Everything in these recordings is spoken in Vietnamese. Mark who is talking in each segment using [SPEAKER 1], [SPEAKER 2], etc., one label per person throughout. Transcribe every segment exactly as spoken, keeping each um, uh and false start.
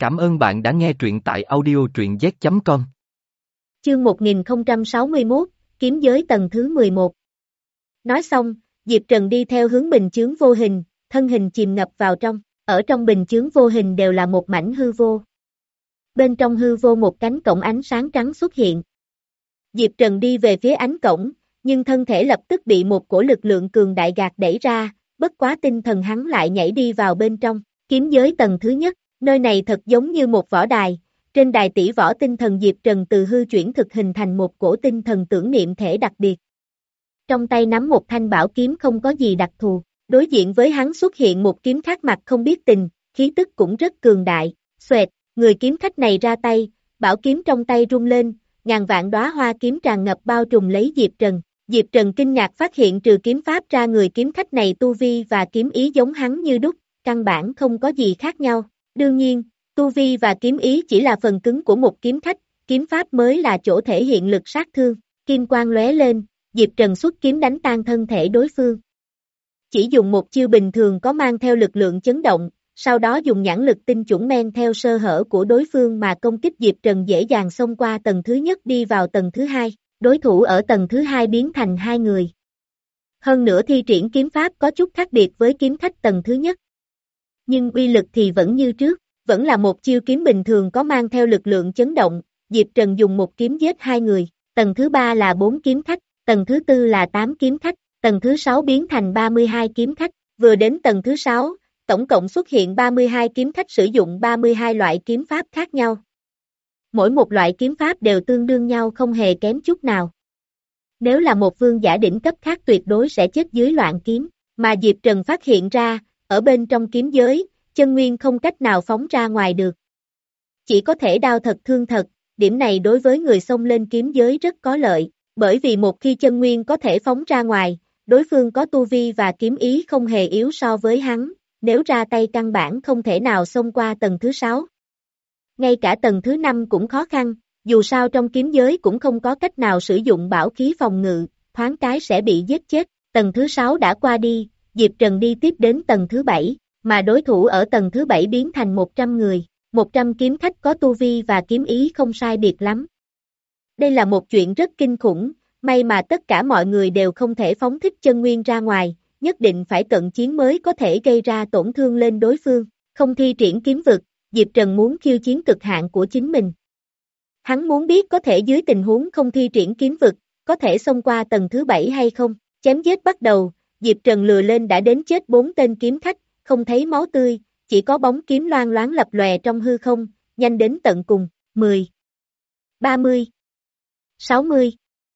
[SPEAKER 1] Cảm ơn bạn đã nghe truyện tại audio truyện z chấm com.
[SPEAKER 2] Chương một nghìn không trăm sáu mươi mốt, Kiếm giới tầng thứ mười một. Nói xong, Diệp Trần đi theo hướng bình chướng vô hình, thân hình chìm ngập vào trong, ở trong bình chướng vô hình đều là một mảnh hư vô. Bên trong hư vô một cánh cổng ánh sáng trắng xuất hiện. Diệp Trần đi về phía ánh cổng, nhưng thân thể lập tức bị một cổ lực lượng cường đại gạt đẩy ra, bất quá tinh thần hắn lại nhảy đi vào bên trong, kiếm giới tầng thứ nhất, nơi này thật giống như một võ đài, trên đài tỷ võ tinh thần Diệp Trần từ hư chuyển thực hình thành một cổ tinh thần tưởng niệm thể đặc biệt. Trong tay nắm một thanh bảo kiếm không có gì đặc thù, đối diện với hắn xuất hiện một kiếm khác mặt không biết tình, khí tức cũng rất cường đại, xoẹt, người kiếm khách này ra tay, bảo kiếm trong tay rung lên, ngàn vạn đóa hoa kiếm tràn ngập bao trùm lấy Diệp Trần. Diệp Trần kinh ngạc phát hiện trừ kiếm pháp ra người kiếm khách này tu vi và kiếm ý giống hắn như đúc, căn bản không có gì khác nhau. Đương nhiên, tu vi và kiếm ý chỉ là phần cứng của một kiếm khách, kiếm pháp mới là chỗ thể hiện lực sát thương. Kim quang lóe lên, Diệp Trần xuất kiếm đánh tan thân thể đối phương. Chỉ dùng một chiêu bình thường có mang theo lực lượng chấn động, sau đó dùng nhãn lực tinh chuẩn men theo sơ hở của đối phương mà công kích. Diệp Trần dễ dàng xông qua tầng thứ nhất đi vào tầng thứ hai, đối thủ ở tầng thứ hai biến thành hai người. Hơn nữa thi triển kiếm pháp có chút khác biệt với kiếm khách tầng thứ nhất. Nhưng uy lực thì vẫn như trước, vẫn là một chiêu kiếm bình thường có mang theo lực lượng chấn động, Diệp Trần dùng một kiếm giết hai người, tầng thứ ba là bốn kiếm khách, tầng thứ tư là tám kiếm khách, tầng thứ sáu biến thành ba mươi hai kiếm khách, vừa đến tầng thứ sáu, tổng cộng xuất hiện ba mươi hai kiếm khách sử dụng ba mươi hai loại kiếm pháp khác nhau. Mỗi một loại kiếm pháp đều tương đương nhau không hề kém chút nào. Nếu là một vương giả đỉnh cấp khác tuyệt đối sẽ chết dưới loạn kiếm, mà Diệp Trần phát hiện ra, ở bên trong kiếm giới, chân nguyên không cách nào phóng ra ngoài được. Chỉ có thể đao thật thương thật, điểm này đối với người xông lên kiếm giới rất có lợi, bởi vì một khi chân nguyên có thể phóng ra ngoài, đối phương có tu vi và kiếm ý không hề yếu so với hắn, nếu ra tay căn bản không thể nào xông qua tầng thứ sáu. Ngay cả tầng thứ năm cũng khó khăn, dù sao trong kiếm giới cũng không có cách nào sử dụng bảo khí phòng ngự, thoáng cái sẽ bị giết chết. Tầng thứ sáu đã qua đi, Diệp Trần đi tiếp đến tầng thứ bảy, mà đối thủ ở tầng thứ bảy biến thành một trăm người, một trăm kiếm khách có tu vi và kiếm ý không sai biệt lắm. Đây là một chuyện rất kinh khủng, may mà tất cả mọi người đều không thể phóng thích chân nguyên ra ngoài, nhất định phải cận chiến mới có thể gây ra tổn thương lên đối phương, không thi triển kiếm vực, Diệp Trần muốn khiêu chiến cực hạn của chính mình. Hắn muốn biết có thể dưới tình huống không thi triển kiếm vực, có thể xông qua tầng thứ bảy hay không, chém giết bắt đầu, Diệp Trần lừa lên đã đến chết bốn tên kiếm khách, không thấy máu tươi, chỉ có bóng kiếm loang loáng lập lòe trong hư không, nhanh đến tận cùng, mười, ba mươi, sáu mươi,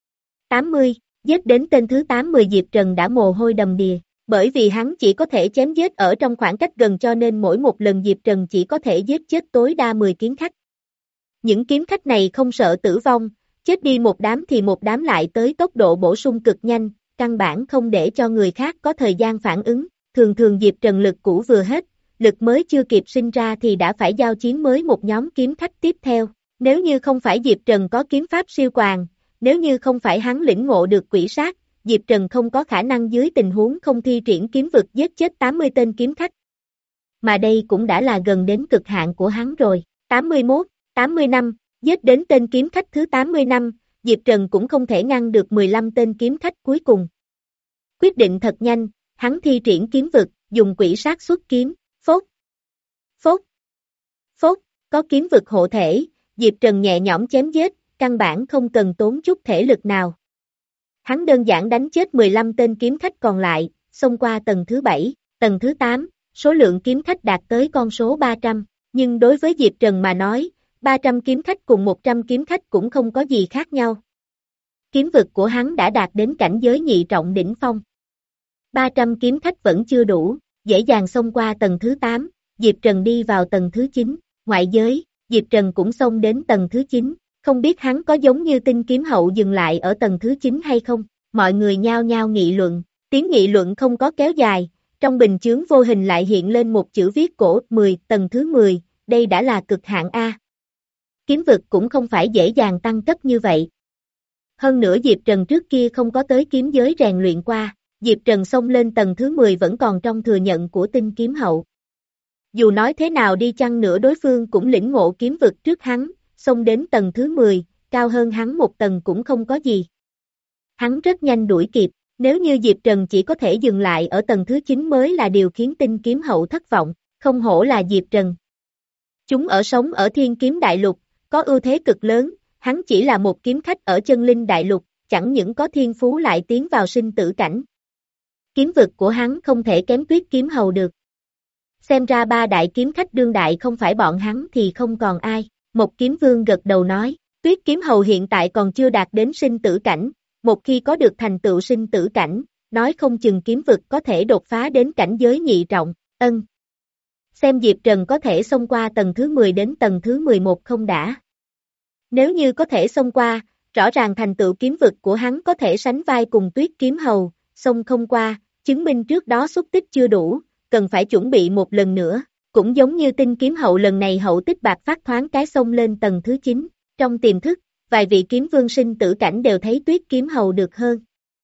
[SPEAKER 2] tám mươi, giết đến tên thứ tám mươi Diệp Trần đã mồ hôi đầm đìa, bởi vì hắn chỉ có thể chém giết ở trong khoảng cách gần cho nên mỗi một lần Diệp Trần chỉ có thể giết chết tối đa mười kiếm khách. Những kiếm khách này không sợ tử vong, chết đi một đám thì một đám lại tới tốc độ bổ sung cực nhanh, căn bản không để cho người khác có thời gian phản ứng, thường thường Diệp Trần lực cũ vừa hết, lực mới chưa kịp sinh ra thì đã phải giao chiến mới một nhóm kiếm khách tiếp theo. Nếu như không phải Diệp Trần có kiếm pháp siêu quàng, nếu như không phải hắn lĩnh ngộ được quỷ sát, Diệp Trần không có khả năng dưới tình huống không thi triển kiếm vực giết chết tám mươi tên kiếm khách. Mà đây cũng đã là gần đến cực hạn của hắn rồi, tám mươi mốt, tám mươi năm, giết đến tên kiếm khách thứ tám mươi năm, Diệp Trần cũng không thể ngăn được mười lăm tên kiếm khách cuối cùng. Quyết định thật nhanh, hắn thi triển kiếm vực, dùng quỷ sát xuất kiếm, phốt, phốt, phốt, có kiếm vực hộ thể, Diệp Trần nhẹ nhõm chém giết, căn bản không cần tốn chút thể lực nào. Hắn đơn giản đánh chết mười lăm tên kiếm khách còn lại, xông qua tầng thứ bảy, tầng thứ tám, số lượng kiếm khách đạt tới con số ba trăm, nhưng đối với Diệp Trần mà nói, ba trăm kiếm khách cùng một trăm kiếm khách cũng không có gì khác nhau. Kiếm vực của hắn đã đạt đến cảnh giới nhị trọng đỉnh phong. ba trăm kiếm khách vẫn chưa đủ, dễ dàng xông qua tầng thứ tám, Diệp Trần đi vào tầng thứ chín, ngoại giới, Diệp Trần cũng xông đến tầng thứ chín, không biết hắn có giống như Tinh Kiếm Hậu dừng lại ở tầng thứ chín hay không, mọi người nhao nhao nghị luận, tiếng nghị luận không có kéo dài, trong bình chướng vô hình lại hiện lên một chữ viết cổ mười, tầng thứ mười, đây đã là cực hạn A. Kiếm vực cũng không phải dễ dàng tăng cấp như vậy. Hơn nữa Diệp Trần trước kia không có tới kiếm giới rèn luyện qua, Diệp Trần xông lên tầng thứ mười vẫn còn trong thừa nhận của Tinh Kiếm Hậu. Dù nói thế nào đi chăng nữa đối phương cũng lĩnh ngộ kiếm vực trước hắn, xông đến tầng thứ mười, cao hơn hắn một tầng cũng không có gì. Hắn rất nhanh đuổi kịp, nếu như Diệp Trần chỉ có thể dừng lại ở tầng thứ chín mới là điều khiến tinh kiếm hậu thất vọng, không hổ là Diệp Trần. Chúng ở sống ở thiên kiếm đại lục, có ưu thế cực lớn, hắn chỉ là một kiếm khách ở chân linh đại lục, chẳng những có thiên phú lại tiến vào sinh tử cảnh. Kiếm vực của hắn không thể kém Tuyết kiếm hầu được. Xem ra ba đại kiếm khách đương đại không phải bọn hắn thì không còn ai, một kiếm vương gật đầu nói, Tuyết kiếm hầu hiện tại còn chưa đạt đến sinh tử cảnh, một khi có được thành tựu sinh tử cảnh, nói không chừng kiếm vực có thể đột phá đến cảnh giới nhị trọng, ân. Xem Diệp Trần có thể xông qua tầng thứ mười đến tầng thứ mười một không đã. Nếu như có thể xông qua, rõ ràng thành tựu kiếm vực của hắn có thể sánh vai cùng Tuyết kiếm hầu, xông không qua, chứng minh trước đó xúc tích chưa đủ, cần phải chuẩn bị một lần nữa, cũng giống như tinh kiếm hậu lần này hậu tích bạc phát thoáng cái xông lên tầng thứ chín, trong tiềm thức, vài vị kiếm vương sinh tử cảnh đều thấy Tuyết kiếm hầu được hơn.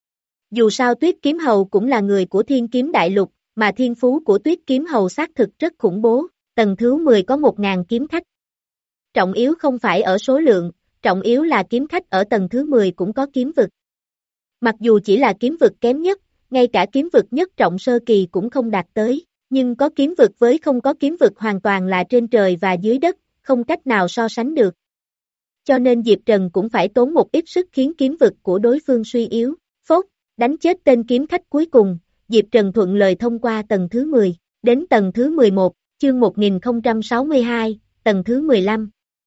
[SPEAKER 2] Dù sao Tuyết kiếm hầu cũng là người của thiên kiếm đại lục, mà thiên phú của Tuyết kiếm hầu xác thực rất khủng bố, tầng thứ mười có một nghìn kiếm khách. Trọng yếu không phải ở số lượng, trọng yếu là kiếm khách ở tầng thứ mười cũng có kiếm vực. Mặc dù chỉ là kiếm vực kém nhất, ngay cả kiếm vực nhất trọng sơ kỳ cũng không đạt tới, nhưng có kiếm vực với không có kiếm vực hoàn toàn là trên trời và dưới đất, không cách nào so sánh được. Cho nên Diệp Trần cũng phải tốn một ít sức khiến kiếm vực của đối phương suy yếu, phốt, đánh chết tên kiếm khách cuối cùng, Diệp Trần thuận lời thông qua tầng thứ mười, đến tầng thứ mười một, chương một nghìn không trăm sáu mươi hai, tầng thứ mười lăm.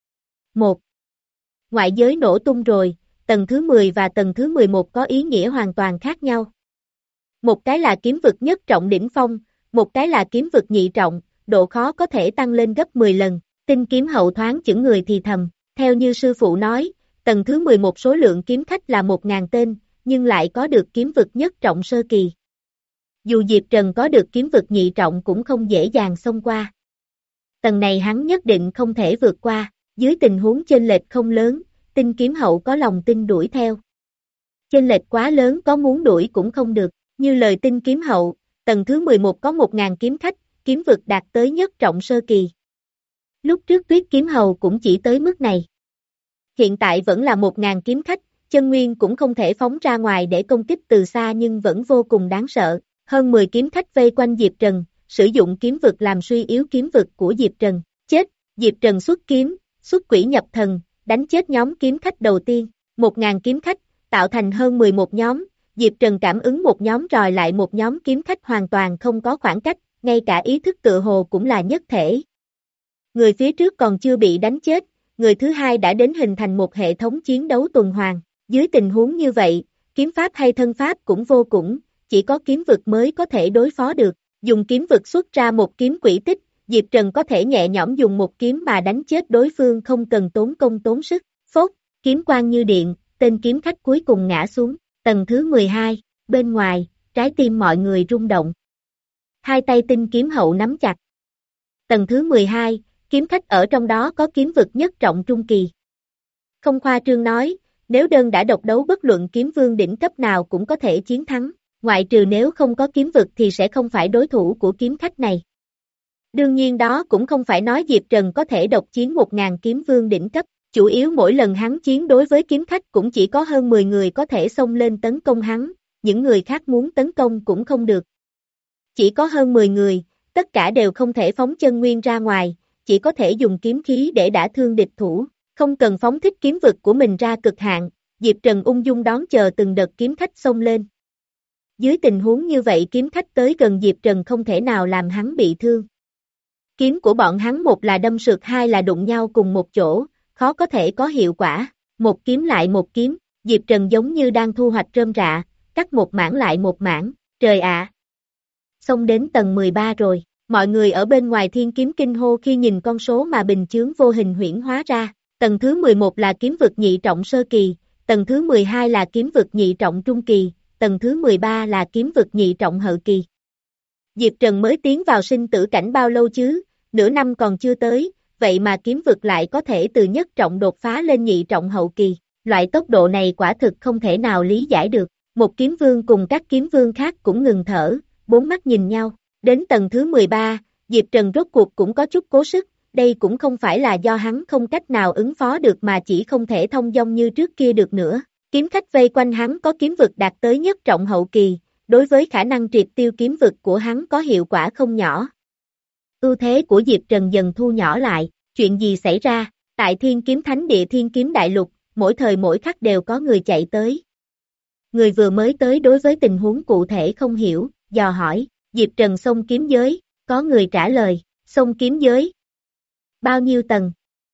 [SPEAKER 2] một. Ngoại giới nổ tung rồi, tầng thứ mười và tầng thứ mười một có ý nghĩa hoàn toàn khác nhau. Một cái là kiếm vực nhất trọng đỉnh phong, một cái là kiếm vực nhị trọng, độ khó có thể tăng lên gấp mười lần, tinh kiếm hậu thoáng chững người thì thầm, theo như sư phụ nói, tầng thứ mười một số lượng kiếm khách là một nghìn tên, nhưng lại có được kiếm vực nhất trọng sơ kỳ. Dù Diệp Trần có được kiếm vực nhị trọng cũng không dễ dàng xông qua. Tầng này hắn nhất định không thể vượt qua, dưới tình huống chênh lệch không lớn, tinh kiếm hậu có lòng tin đuổi theo. Chênh lệch quá lớn có muốn đuổi cũng không được, như lời tinh kiếm hậu, tầng thứ mười một có một nghìn kiếm khách, kiếm vực đạt tới nhất trọng sơ kỳ. Lúc trước Tuyết kiếm hầu cũng chỉ tới mức này. Hiện tại vẫn là một nghìn kiếm khách, chân nguyên cũng không thể phóng ra ngoài để công kích từ xa nhưng vẫn vô cùng đáng sợ. Hơn mười kiếm khách vây quanh Diệp Trần, sử dụng kiếm vực làm suy yếu kiếm vực của Diệp Trần. Chết, Diệp Trần xuất kiếm, xuất quỷ nhập thần, đánh chết nhóm kiếm khách đầu tiên. Một nghìn kiếm khách, tạo thành hơn mười một nhóm, Diệp Trần cảm ứng một nhóm rồi lại một nhóm kiếm khách hoàn toàn không có khoảng cách, ngay cả ý thức tự hồ cũng là nhất thể. Người phía trước còn chưa bị đánh chết, người thứ hai đã đến hình thành một hệ thống chiến đấu tuần hoàn. Dưới tình huống như vậy, kiếm pháp hay thân pháp cũng vô cùng, chỉ có kiếm vực mới có thể đối phó được. Dùng kiếm vực xuất ra một kiếm quỷ tích, Diệp Trần có thể nhẹ nhõm dùng một kiếm mà đánh chết đối phương không cần tốn công tốn sức. Phốt, kiếm quang như điện, tên kiếm khách cuối cùng ngã xuống. Tầng thứ mười hai, bên ngoài, trái tim mọi người rung động. Hai tay tinh kiếm hậu nắm chặt. Tầng thứ mười hai, kiếm khách ở trong đó có kiếm vực nhất trọng trung kỳ. Không khoa trương nói, nếu đơn đã độc đấu bất luận kiếm vương đỉnh cấp nào cũng có thể chiến thắng, ngoại trừ nếu không có kiếm vực thì sẽ không phải đối thủ của kiếm khách này. Đương nhiên đó cũng không phải nói Diệp Trần có thể độc chiến một nghìn kiếm vương đỉnh cấp, chủ yếu mỗi lần hắn chiến đối với kiếm khách cũng chỉ có hơn mười người có thể xông lên tấn công hắn, những người khác muốn tấn công cũng không được. Chỉ có hơn mười người, tất cả đều không thể phóng chân nguyên ra ngoài, chỉ có thể dùng kiếm khí để đả thương địch thủ, không cần phóng thích kiếm vực của mình ra cực hạn, Diệp Trần ung dung đón chờ từng đợt kiếm khách xông lên. Dưới tình huống như vậy kiếm khách tới gần Diệp Trần không thể nào làm hắn bị thương. Kiếm của bọn hắn một là đâm sượt hai là đụng nhau cùng một chỗ, khó có thể có hiệu quả, một kiếm lại một kiếm, Diệp Trần giống như đang thu hoạch rơm rạ, cắt một mảng lại một mảng, trời ạ! Xông đến tầng mười ba rồi, mọi người ở bên ngoài thiên kiếm kinh hô khi nhìn con số mà bình chướng vô hình huyễn hóa ra, tầng thứ mười một là kiếm vực nhị trọng sơ kỳ, tầng thứ mười hai là kiếm vực nhị trọng trung kỳ, tầng thứ mười ba là kiếm vực nhị trọng hậu kỳ. Diệp Trần mới tiến vào sinh tử cảnh bao lâu chứ, nửa năm còn chưa tới, vậy mà kiếm vực lại có thể từ nhất trọng đột phá lên nhị trọng hậu kỳ, loại tốc độ này quả thực không thể nào lý giải được, một kiếm vương cùng các kiếm vương khác cũng ngừng thở, bốn mắt nhìn nhau, đến tầng thứ mười ba, Diệp Trần rốt cuộc cũng có chút cố sức, đây cũng không phải là do hắn không cách nào ứng phó được mà chỉ không thể thông dong như trước kia được nữa. Kiếm khách vây quanh hắn có kiếm vực đạt tới nhất trọng hậu kỳ, đối với khả năng triệt tiêu kiếm vực của hắn có hiệu quả không nhỏ. Ưu thế của Diệp Trần dần thu nhỏ lại, chuyện gì xảy ra, tại Thiên Kiếm Thánh Địa Thiên Kiếm Đại Lục, mỗi thời mỗi khắc đều có người chạy tới. Người vừa mới tới đối với tình huống cụ thể không hiểu, dò hỏi, Diệp Trần xông kiếm giới, có người trả lời, xông kiếm giới. Bao nhiêu tầng?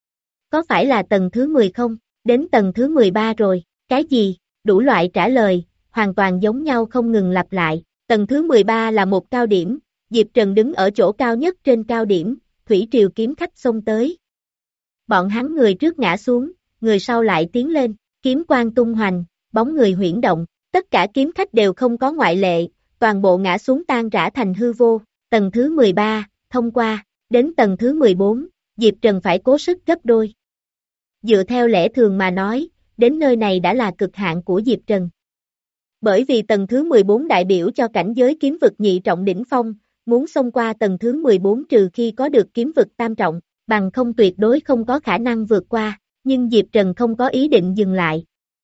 [SPEAKER 2] Có phải là tầng thứ mười không? Đến tầng thứ mười ba rồi, cái gì? Đủ loại trả lời, hoàn toàn giống nhau không ngừng lặp lại. Tầng thứ mười ba là một cao điểm, Diệp Trần đứng ở chỗ cao nhất trên cao điểm, thủy triều kiếm khách xông tới. Bọn hắn người trước ngã xuống, người sau lại tiến lên, kiếm quang tung hoành, bóng người huyễn động, tất cả kiếm khách đều không có ngoại lệ, toàn bộ ngã xuống tan rã thành hư vô. Tầng thứ mười ba, thông qua, đến tầng thứ mười bốn, Diệp Trần phải cố sức gấp đôi. Dựa theo lẽ thường mà nói, đến nơi này đã là cực hạn của Diệp Trần. Bởi vì tầng thứ mười bốn đại biểu cho cảnh giới kiếm vực nhị trọng đỉnh phong, muốn xông qua tầng thứ mười bốn trừ khi có được kiếm vực tam trọng, bằng không tuyệt đối không có khả năng vượt qua, nhưng Diệp Trần không có ý định dừng lại.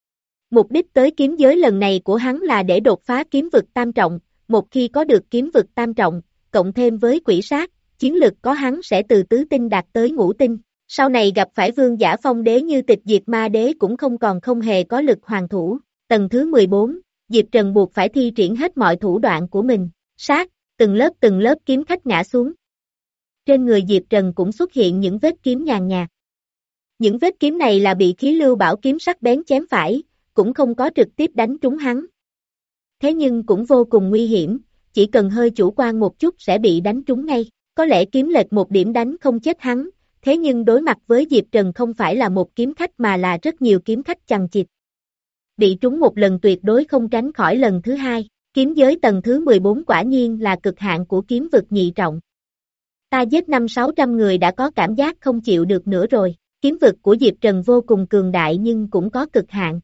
[SPEAKER 2] Mục đích tới kiếm giới lần này của hắn là để đột phá kiếm vực tam trọng, một khi có được kiếm vực tam trọng, cộng thêm với quỷ sát, chiến lực có hắn sẽ từ tứ tinh đạt tới ngũ tinh, sau này gặp phải vương giả phong đế như tịch diệt ma đế cũng không còn không hề có lực hoàn thủ. Tầng thứ mười bốn, Diệp Trần buộc phải thi triển hết mọi thủ đoạn của mình, sát, từng lớp từng lớp kiếm khách ngã xuống. Trên người Diệp Trần cũng xuất hiện những vết kiếm nhàn nhạt. Những vết kiếm này là bị khí lưu bảo kiếm sắc bén chém phải, cũng không có trực tiếp đánh trúng hắn. Thế nhưng cũng vô cùng nguy hiểm, chỉ cần hơi chủ quan một chút sẽ bị đánh trúng ngay. Có lẽ kiếm lệch một điểm đánh không chết hắn, thế nhưng đối mặt với Diệp Trần không phải là một kiếm khách mà là rất nhiều kiếm khách chằng chịt. Bị trúng một lần tuyệt đối không tránh khỏi lần thứ hai, kiếm giới tầng thứ mười bốn quả nhiên là cực hạn của kiếm vực nhị trọng. Ta giết năm sáu trăm người đã có cảm giác không chịu được nữa rồi, kiếm vực của Diệp Trần vô cùng cường đại nhưng cũng có cực hạn.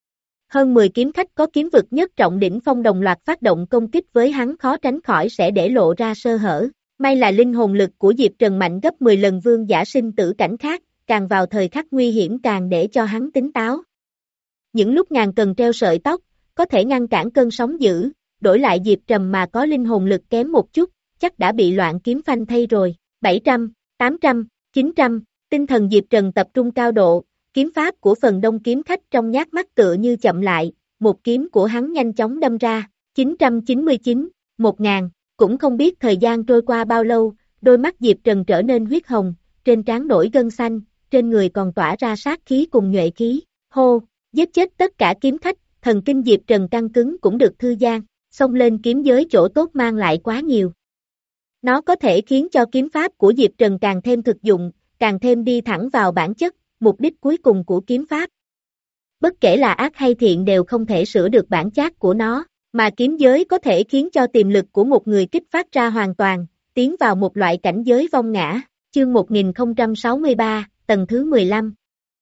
[SPEAKER 2] Hơn mười kiếm khách có kiếm vực nhất trọng đỉnh phong đồng loạt phát động công kích với hắn khó tránh khỏi sẽ để lộ ra sơ hở. May là linh hồn lực của Diệp Trần mạnh gấp mười lần vương giả sinh tử cảnh khác, càng vào thời khắc nguy hiểm càng để cho hắn tính táo. Những lúc ngàn cân treo sợi tóc, có thể ngăn cản cơn sóng dữ, đổi lại Diệp Trần mà có linh hồn lực kém một chút, chắc đã bị loạn kiếm phanh thay rồi. bảy trăm, tám trăm, chín trăm, tinh thần Diệp Trần tập trung cao độ, kiếm pháp của phần đông kiếm khách trong nhát mắt tựa như chậm lại, một kiếm của hắn nhanh chóng đâm ra, chín trăm chín mươi chín, một nghìn. Cũng không biết thời gian trôi qua bao lâu, đôi mắt Diệp Trần trở nên huyết hồng, trên trán nổi gân xanh, trên người còn tỏa ra sát khí cùng nhuệ khí. Hô, giết chết tất cả kiếm khách, thần kinh Diệp Trần căng cứng cũng được thư giãn, xông lên kiếm giới chỗ tốt mang lại quá nhiều. Nó có thể khiến cho kiếm pháp của Diệp Trần càng thêm thực dụng, càng thêm đi thẳng vào bản chất, mục đích cuối cùng của kiếm pháp. Bất kể là ác hay thiện đều không thể sửa được bản chất của nó. Mà kiếm giới có thể khiến cho tiềm lực của một người kích phát ra hoàn toàn, tiến vào một loại cảnh giới vong ngã, chương một nghìn không trăm sáu mươi ba, tầng thứ mười lăm.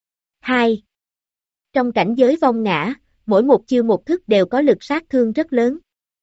[SPEAKER 2] hai. Trong cảnh giới vong ngã, mỗi một chiêu một thức đều có lực sát thương rất lớn.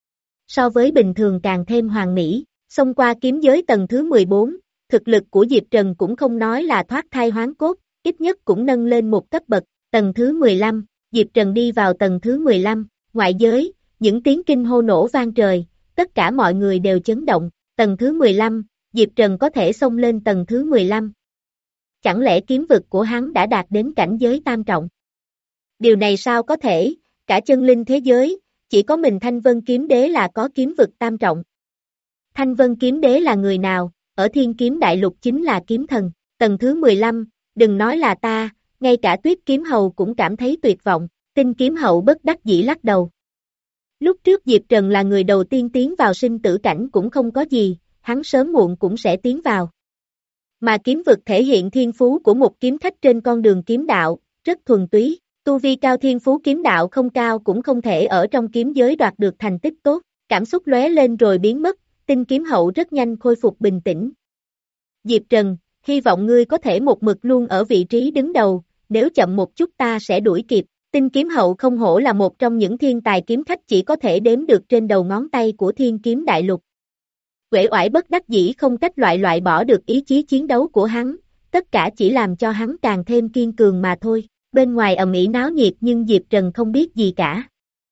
[SPEAKER 2] So với bình thường càng thêm hoàn mỹ, xông qua kiếm giới tầng thứ mười bốn, thực lực của Diệp Trần cũng không nói là thoát thai hoán cốt, ít nhất cũng nâng lên một cấp bậc, tầng thứ mười lăm, Diệp Trần đi vào tầng thứ mười lăm, ngoại giới. Những tiếng kinh hô nổ vang trời, tất cả mọi người đều chấn động, tầng thứ mười lăm, Diệp Trần có thể xông lên tầng thứ mười lăm. Chẳng lẽ kiếm vực của hắn đã đạt đến cảnh giới tam trọng? Điều này sao có thể, cả chân linh thế giới, chỉ có mình Thanh Vân Kiếm Đế là có kiếm vực tam trọng. Thanh Vân Kiếm Đế là người nào, ở Thiên Kiếm Đại Lục chính là kiếm thần, tầng thứ mười lăm, đừng nói là ta, ngay cả Tuyết Kiếm Hầu cũng cảm thấy tuyệt vọng, Tinh Kiếm Hậu bất đắc dĩ lắc đầu. Lúc trước Diệp Trần là người đầu tiên tiến vào sinh tử cảnh cũng không có gì, hắn sớm muộn cũng sẽ tiến vào. Mà kiếm vực thể hiện thiên phú của một kiếm khách trên con đường kiếm đạo, rất thuần túy, tu vi cao thiên phú kiếm đạo không cao cũng không thể ở trong kiếm giới đoạt được thành tích tốt, cảm xúc lóe lên rồi biến mất, Tinh Kiếm Hậu rất nhanh khôi phục bình tĩnh. Diệp Trần, hy vọng ngươi có thể một mực luôn ở vị trí đứng đầu, nếu chậm một chút ta sẽ đuổi kịp. Tinh Kiếm Hậu không hổ là một trong những thiên tài kiếm khách chỉ có thể đếm được trên đầu ngón tay của Thiên Kiếm Đại Lục. Uể oải bất đắc dĩ không cách loại loại bỏ được ý chí chiến đấu của hắn, tất cả chỉ làm cho hắn càng thêm kiên cường mà thôi. Bên ngoài ầm ĩ náo nhiệt nhưng Diệp Trần không biết gì cả.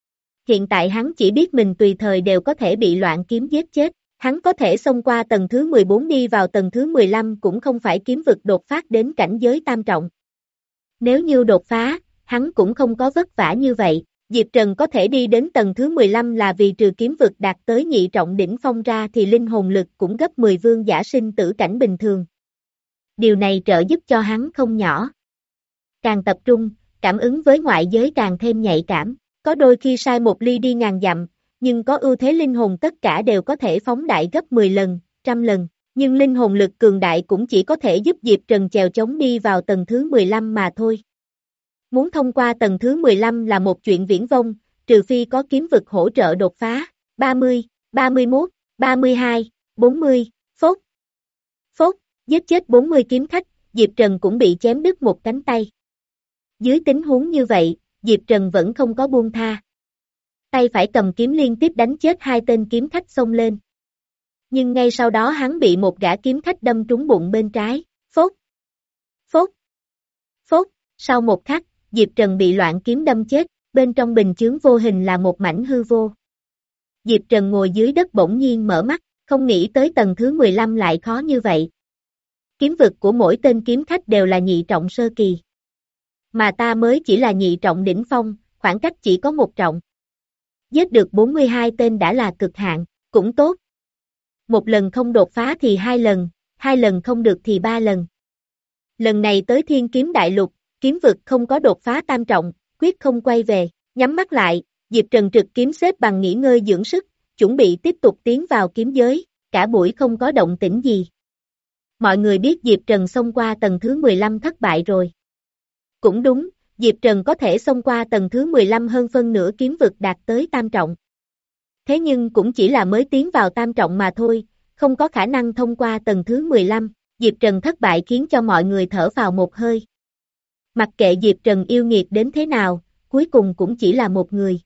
[SPEAKER 2] Hiện tại hắn chỉ biết mình tùy thời đều có thể bị loạn kiếm giết chết. Hắn có thể xông qua tầng thứ mười bốn đi vào tầng thứ mười lăm cũng không phải kiếm vực đột phát đến cảnh giới tam trọng. Nếu như đột phá, hắn cũng không có vất vả như vậy. Diệp Trần có thể đi đến tầng thứ mười lăm là vì trừ kiếm vực đạt tới nhị trọng đỉnh phong ra thì linh hồn lực cũng gấp mười vương giả sinh tử cảnh bình thường. Điều này trợ giúp cho hắn không nhỏ. Càng tập trung, cảm ứng với ngoại giới càng thêm nhạy cảm. Có đôi khi sai một ly đi ngàn dặm, nhưng có ưu thế linh hồn tất cả đều có thể phóng đại gấp mười lần, trăm lần. Nhưng linh hồn lực cường đại cũng chỉ có thể giúp Diệp Trần chèo chống đi vào tầng thứ mười lăm mà thôi. Muốn thông qua tầng thứ mười lăm là một chuyện viển vông, trừ phi có kiếm vực hỗ trợ đột phá. ba mươi, ba mươi mốt, ba mươi hai, bốn mươi, phốt. Phốt, giết chết bốn mươi kiếm khách, Diệp Trần cũng bị chém đứt một cánh tay. Dưới tình huống như vậy, Diệp Trần vẫn không có buông tha. Tay phải cầm kiếm liên tiếp đánh chết hai tên kiếm khách xông lên. Nhưng ngay sau đó hắn bị một gã kiếm khách đâm trúng bụng bên trái. Phốt. Phốt. Phốt. Sau một khắc, Diệp Trần bị loạn kiếm đâm chết, bên trong bình chướng vô hình là một mảnh hư vô. Diệp Trần ngồi dưới đất bỗng nhiên mở mắt, không nghĩ tới tầng thứ mười lăm lại khó như vậy. Kiếm vực của mỗi tên kiếm khách đều là nhị trọng sơ kỳ. Mà ta mới chỉ là nhị trọng đỉnh phong, khoảng cách chỉ có một trọng. Giết được bốn mươi hai tên đã là cực hạn, cũng tốt. Một lần không đột phá thì hai lần, hai lần không được thì ba lần. Lần này tới Thiên Kiếm Đại Lục, kiếm vực không có đột phá tam trọng, quyết không quay về. Nhắm mắt lại, Diệp Trần trực kiếm xếp bằng nghỉ ngơi dưỡng sức, chuẩn bị tiếp tục tiến vào kiếm giới, cả buổi không có động tĩnh gì. Mọi người biết Diệp Trần xông qua tầng thứ mười lăm thất bại rồi. Cũng đúng, Diệp Trần có thể xông qua tầng thứ mười lăm hơn phân nửa kiếm vực đạt tới tam trọng. Thế nhưng cũng chỉ là mới tiến vào tam trọng mà thôi, không có khả năng thông qua tầng thứ mười lăm, Diệp Trần thất bại khiến cho mọi người thở vào một hơi. Mặc kệ Diệp Trần yêu nghiệt đến thế nào, cuối cùng cũng chỉ là một người.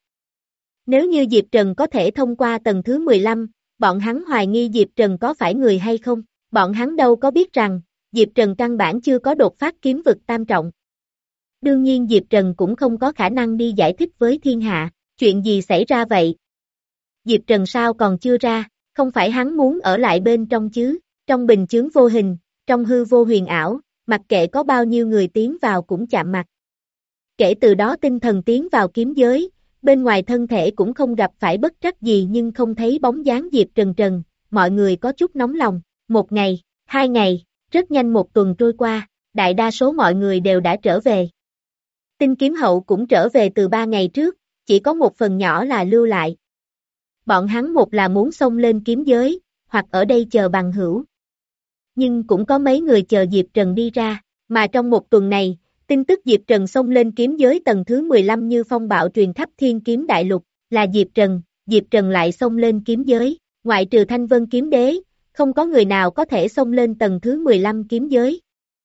[SPEAKER 2] Nếu như Diệp Trần có thể thông qua tầng thứ mười lăm, bọn hắn hoài nghi Diệp Trần có phải người hay không, bọn hắn đâu có biết rằng, Diệp Trần căn bản chưa có đột phát kiếm vực tam trọng. Đương nhiên Diệp Trần cũng không có khả năng đi giải thích với thiên hạ, chuyện gì xảy ra vậy? Diệp Trần sao còn chưa ra, không phải hắn muốn ở lại bên trong chứ, trong bình chướng vô hình, trong hư vô huyền ảo, mặc kệ có bao nhiêu người tiến vào cũng chạm mặt. Kể từ đó tinh thần tiến vào kiếm giới, bên ngoài thân thể cũng không gặp phải bất trắc gì nhưng không thấy bóng dáng Diệp Trần Trần, mọi người có chút nóng lòng, một ngày, hai ngày, rất nhanh một tuần trôi qua, đại đa số mọi người đều đã trở về. Tinh kiếm hậu cũng trở về từ ba ngày trước, chỉ có một phần nhỏ là lưu lại. Bọn hắn một là muốn xông lên kiếm giới, hoặc ở đây chờ bằng hữu. Nhưng cũng có mấy người chờ Diệp Trần đi ra, mà trong một tuần này, tin tức Diệp Trần xông lên kiếm giới tầng thứ mười lăm như phong bạo truyền khắp Thiên Kiếm Đại Lục, là Diệp Trần, Diệp Trần lại xông lên kiếm giới, ngoại trừ Thanh Vân Kiếm Đế, không có người nào có thể xông lên tầng thứ mười lăm kiếm giới.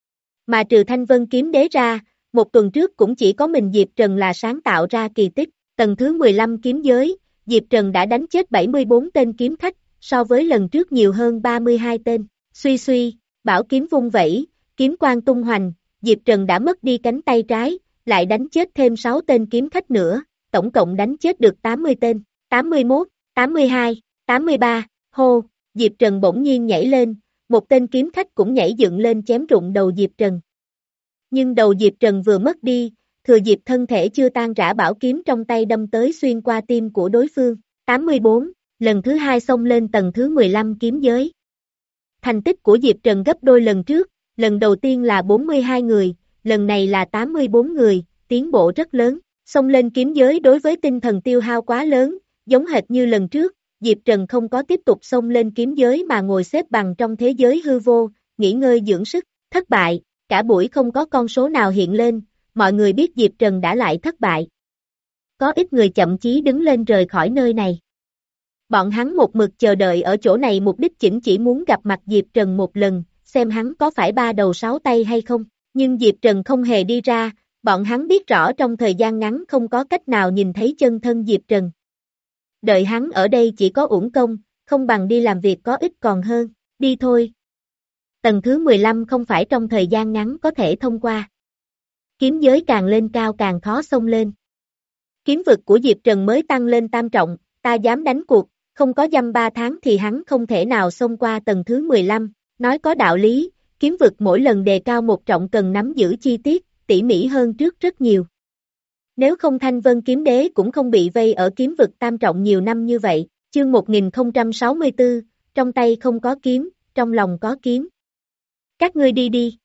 [SPEAKER 2] Mà trừ Thanh Vân Kiếm Đế ra, một tuần trước cũng chỉ có mình Diệp Trần là sáng tạo ra kỳ tích, tầng thứ mười lăm kiếm giới, Diệp Trần đã đánh chết bảy mươi bốn tên kiếm khách, so với lần trước nhiều hơn ba mươi hai tên, suy suy, bảo kiếm vung vẩy, kiếm quang tung hoành, Diệp Trần đã mất đi cánh tay trái, lại đánh chết thêm sáu tên kiếm khách nữa, tổng cộng đánh chết được tám mươi tên, tám mươi mốt, tám mươi hai, tám mươi ba, hô, Diệp Trần bỗng nhiên nhảy lên, một tên kiếm khách cũng nhảy dựng lên chém rụng đầu Diệp Trần. Nhưng đầu Diệp Trần vừa mất đi, thừa dịp thân thể chưa tan rã bảo kiếm trong tay đâm tới xuyên qua tim của đối phương, tám mươi bốn, lần thứ hai xông lên tầng thứ mười lăm kiếm giới. Thành tích của Diệp Trần gấp đôi lần trước, lần đầu tiên là bốn mươi hai người, lần này là tám mươi bốn người, tiến bộ rất lớn, xông lên kiếm giới đối với tinh thần tiêu hao quá lớn, giống hệt như lần trước, Diệp Trần không có tiếp tục xông lên kiếm giới mà ngồi xếp bằng trong thế giới hư vô, nghỉ ngơi dưỡng sức, thất bại, cả buổi không có con số nào hiện lên, mọi người biết Diệp Trần đã lại thất bại. Có ít người chậm chí đứng lên rời khỏi nơi này. Bọn hắn một mực chờ đợi ở chỗ này mục đích chính chỉ muốn gặp mặt Diệp Trần một lần, xem hắn có phải ba đầu sáu tay hay không, nhưng Diệp Trần không hề đi ra, bọn hắn biết rõ trong thời gian ngắn không có cách nào nhìn thấy chân thân Diệp Trần. Đợi hắn ở đây chỉ có uổng công, không bằng đi làm việc có ích còn hơn, đi thôi. Tầng thứ mười lăm không phải trong thời gian ngắn có thể thông qua. Kiếm giới càng lên cao càng khó xông lên. Kiếm vực của Diệp Trần mới tăng lên tam trọng, ta dám đánh cuộc, không có dăm ba tháng thì hắn không thể nào xông qua tầng thứ mười lăm, nói có đạo lý, kiếm vực mỗi lần đề cao một trọng cần nắm giữ chi tiết, tỉ mỉ hơn trước rất nhiều. Nếu không Thanh Vân kiếm đế cũng không bị vây ở kiếm vực tam trọng nhiều năm như vậy, chương một nghìn không trăm sáu mươi tư, trong tay không có kiếm, trong lòng có kiếm. Các ngươi đi đi.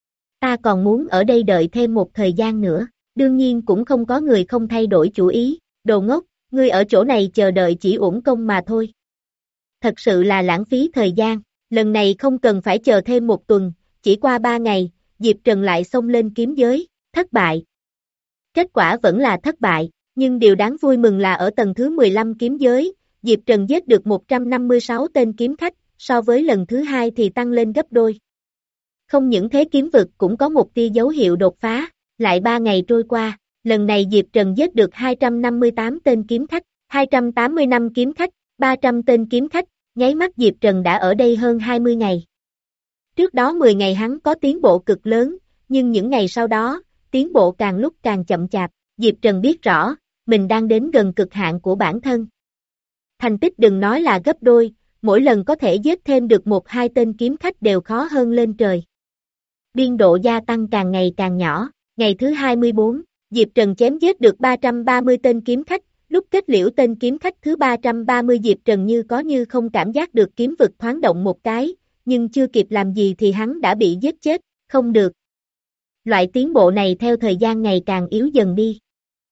[SPEAKER 2] Ta còn muốn ở đây đợi thêm một thời gian nữa, đương nhiên cũng không có người không thay đổi chủ ý, đồ ngốc, ngươi ở chỗ này chờ đợi chỉ uổng công mà thôi. Thật sự là lãng phí thời gian, lần này không cần phải chờ thêm một tuần, chỉ qua ba ngày, Diệp Trần lại xông lên kiếm giới, thất bại. Kết quả vẫn là thất bại, nhưng điều đáng vui mừng là ở tầng thứ mười lăm kiếm giới, Diệp Trần giết được một trăm năm mươi sáu tên kiếm khách, so với lần thứ hai thì tăng lên gấp đôi. Không những thế kiếm vực cũng có một tia dấu hiệu đột phá, lại ba ngày trôi qua, lần này Diệp Trần giết được hai trăm năm mươi tám tên kiếm khách, hai trăm tám mươi lăm kiếm khách, ba trăm tên kiếm khách, nháy mắt Diệp Trần đã ở đây hơn hai mươi ngày. Trước đó mười ngày hắn có tiến bộ cực lớn, nhưng những ngày sau đó, tiến bộ càng lúc càng chậm chạp, Diệp Trần biết rõ, mình đang đến gần cực hạn của bản thân. Thành tích đừng nói là gấp đôi, mỗi lần có thể giết thêm được một hai tên kiếm khách đều khó hơn lên trời. Biên độ gia tăng càng ngày càng nhỏ, ngày thứ hai mươi bốn, Diệp Trần chém giết được ba trăm ba mươi tên kiếm khách, lúc kết liễu tên kiếm khách thứ ba trăm ba mươi Diệp Trần như có như không cảm giác được kiếm vực thoáng động một cái, nhưng chưa kịp làm gì thì hắn đã bị giết chết, không được. Loại tiến bộ này theo thời gian ngày càng yếu dần đi.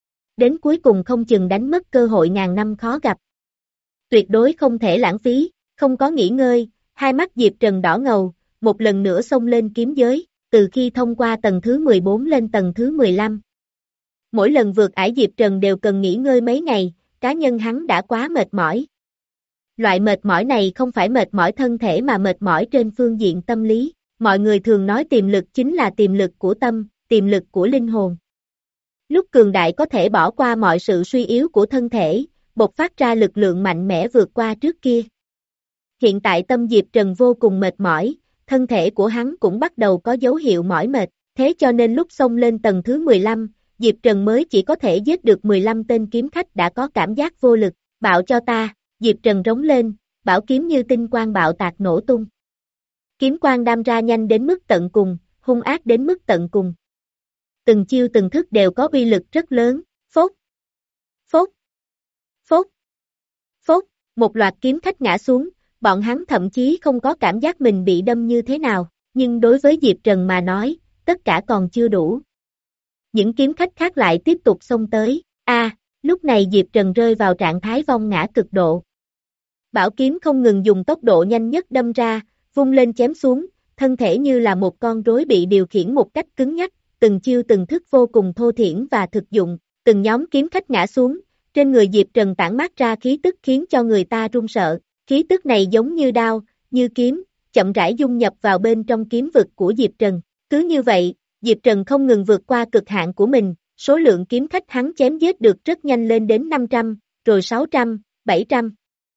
[SPEAKER 2] Đến cuối cùng không chừng đánh mất cơ hội ngàn năm khó gặp. Tuyệt đối không thể lãng phí, không có nghỉ ngơi, hai mắt Diệp Trần đỏ ngầu, một lần nữa xông lên kiếm giới, từ khi thông qua tầng thứ mười bốn lên tầng thứ mười lăm. Mỗi lần vượt ải Diệp Trần đều cần nghỉ ngơi mấy ngày, cá nhân hắn đã quá mệt mỏi. Loại mệt mỏi này không phải mệt mỏi thân thể mà mệt mỏi trên phương diện tâm lý. Mọi người thường nói tiềm lực chính là tiềm lực của tâm, tiềm lực của linh hồn. Lúc cường đại có thể bỏ qua mọi sự suy yếu của thân thể, bộc phát ra lực lượng mạnh mẽ vượt qua trước kia. Hiện tại tâm Diệp Trần vô cùng mệt mỏi, thân thể của hắn cũng bắt đầu có dấu hiệu mỏi mệt, thế cho nên lúc xông lên tầng thứ mười lăm, Diệp Trần mới chỉ có thể giết được mười lăm tên kiếm khách đã có cảm giác vô lực, bạo cho ta, Diệp Trần rống lên, bảo kiếm như tinh quang bạo tạc nổ tung. Kiếm quang đam ra nhanh đến mức tận cùng, hung ác đến mức tận cùng. Từng chiêu từng thức đều có uy lực rất lớn, phốt, phốt, phốt, phốt, một loạt kiếm khách ngã xuống, bọn hắn thậm chí không có cảm giác mình bị đâm như thế nào, nhưng đối với Diệp Trần mà nói, tất cả còn chưa đủ. Những kiếm khách khác lại tiếp tục xông tới, a, à, lúc này Diệp Trần rơi vào trạng thái vong ngã cực độ. Bảo kiếm không ngừng dùng tốc độ nhanh nhất đâm ra, vung lên chém xuống, thân thể như là một con rối bị điều khiển một cách cứng nhắc, từng chiêu từng thức vô cùng thô thiển và thực dụng, từng nhóm kiếm khách ngã xuống, trên người Diệp Trần tản mát ra khí tức khiến cho người ta run sợ, khí tức này giống như đao, như kiếm, chậm rãi dung nhập vào bên trong kiếm vực của Diệp Trần, cứ như vậy, Diệp Trần không ngừng vượt qua cực hạn của mình, số lượng kiếm khách hắn chém giết được rất nhanh lên đến năm trăm, rồi sáu trăm, bảy trăm.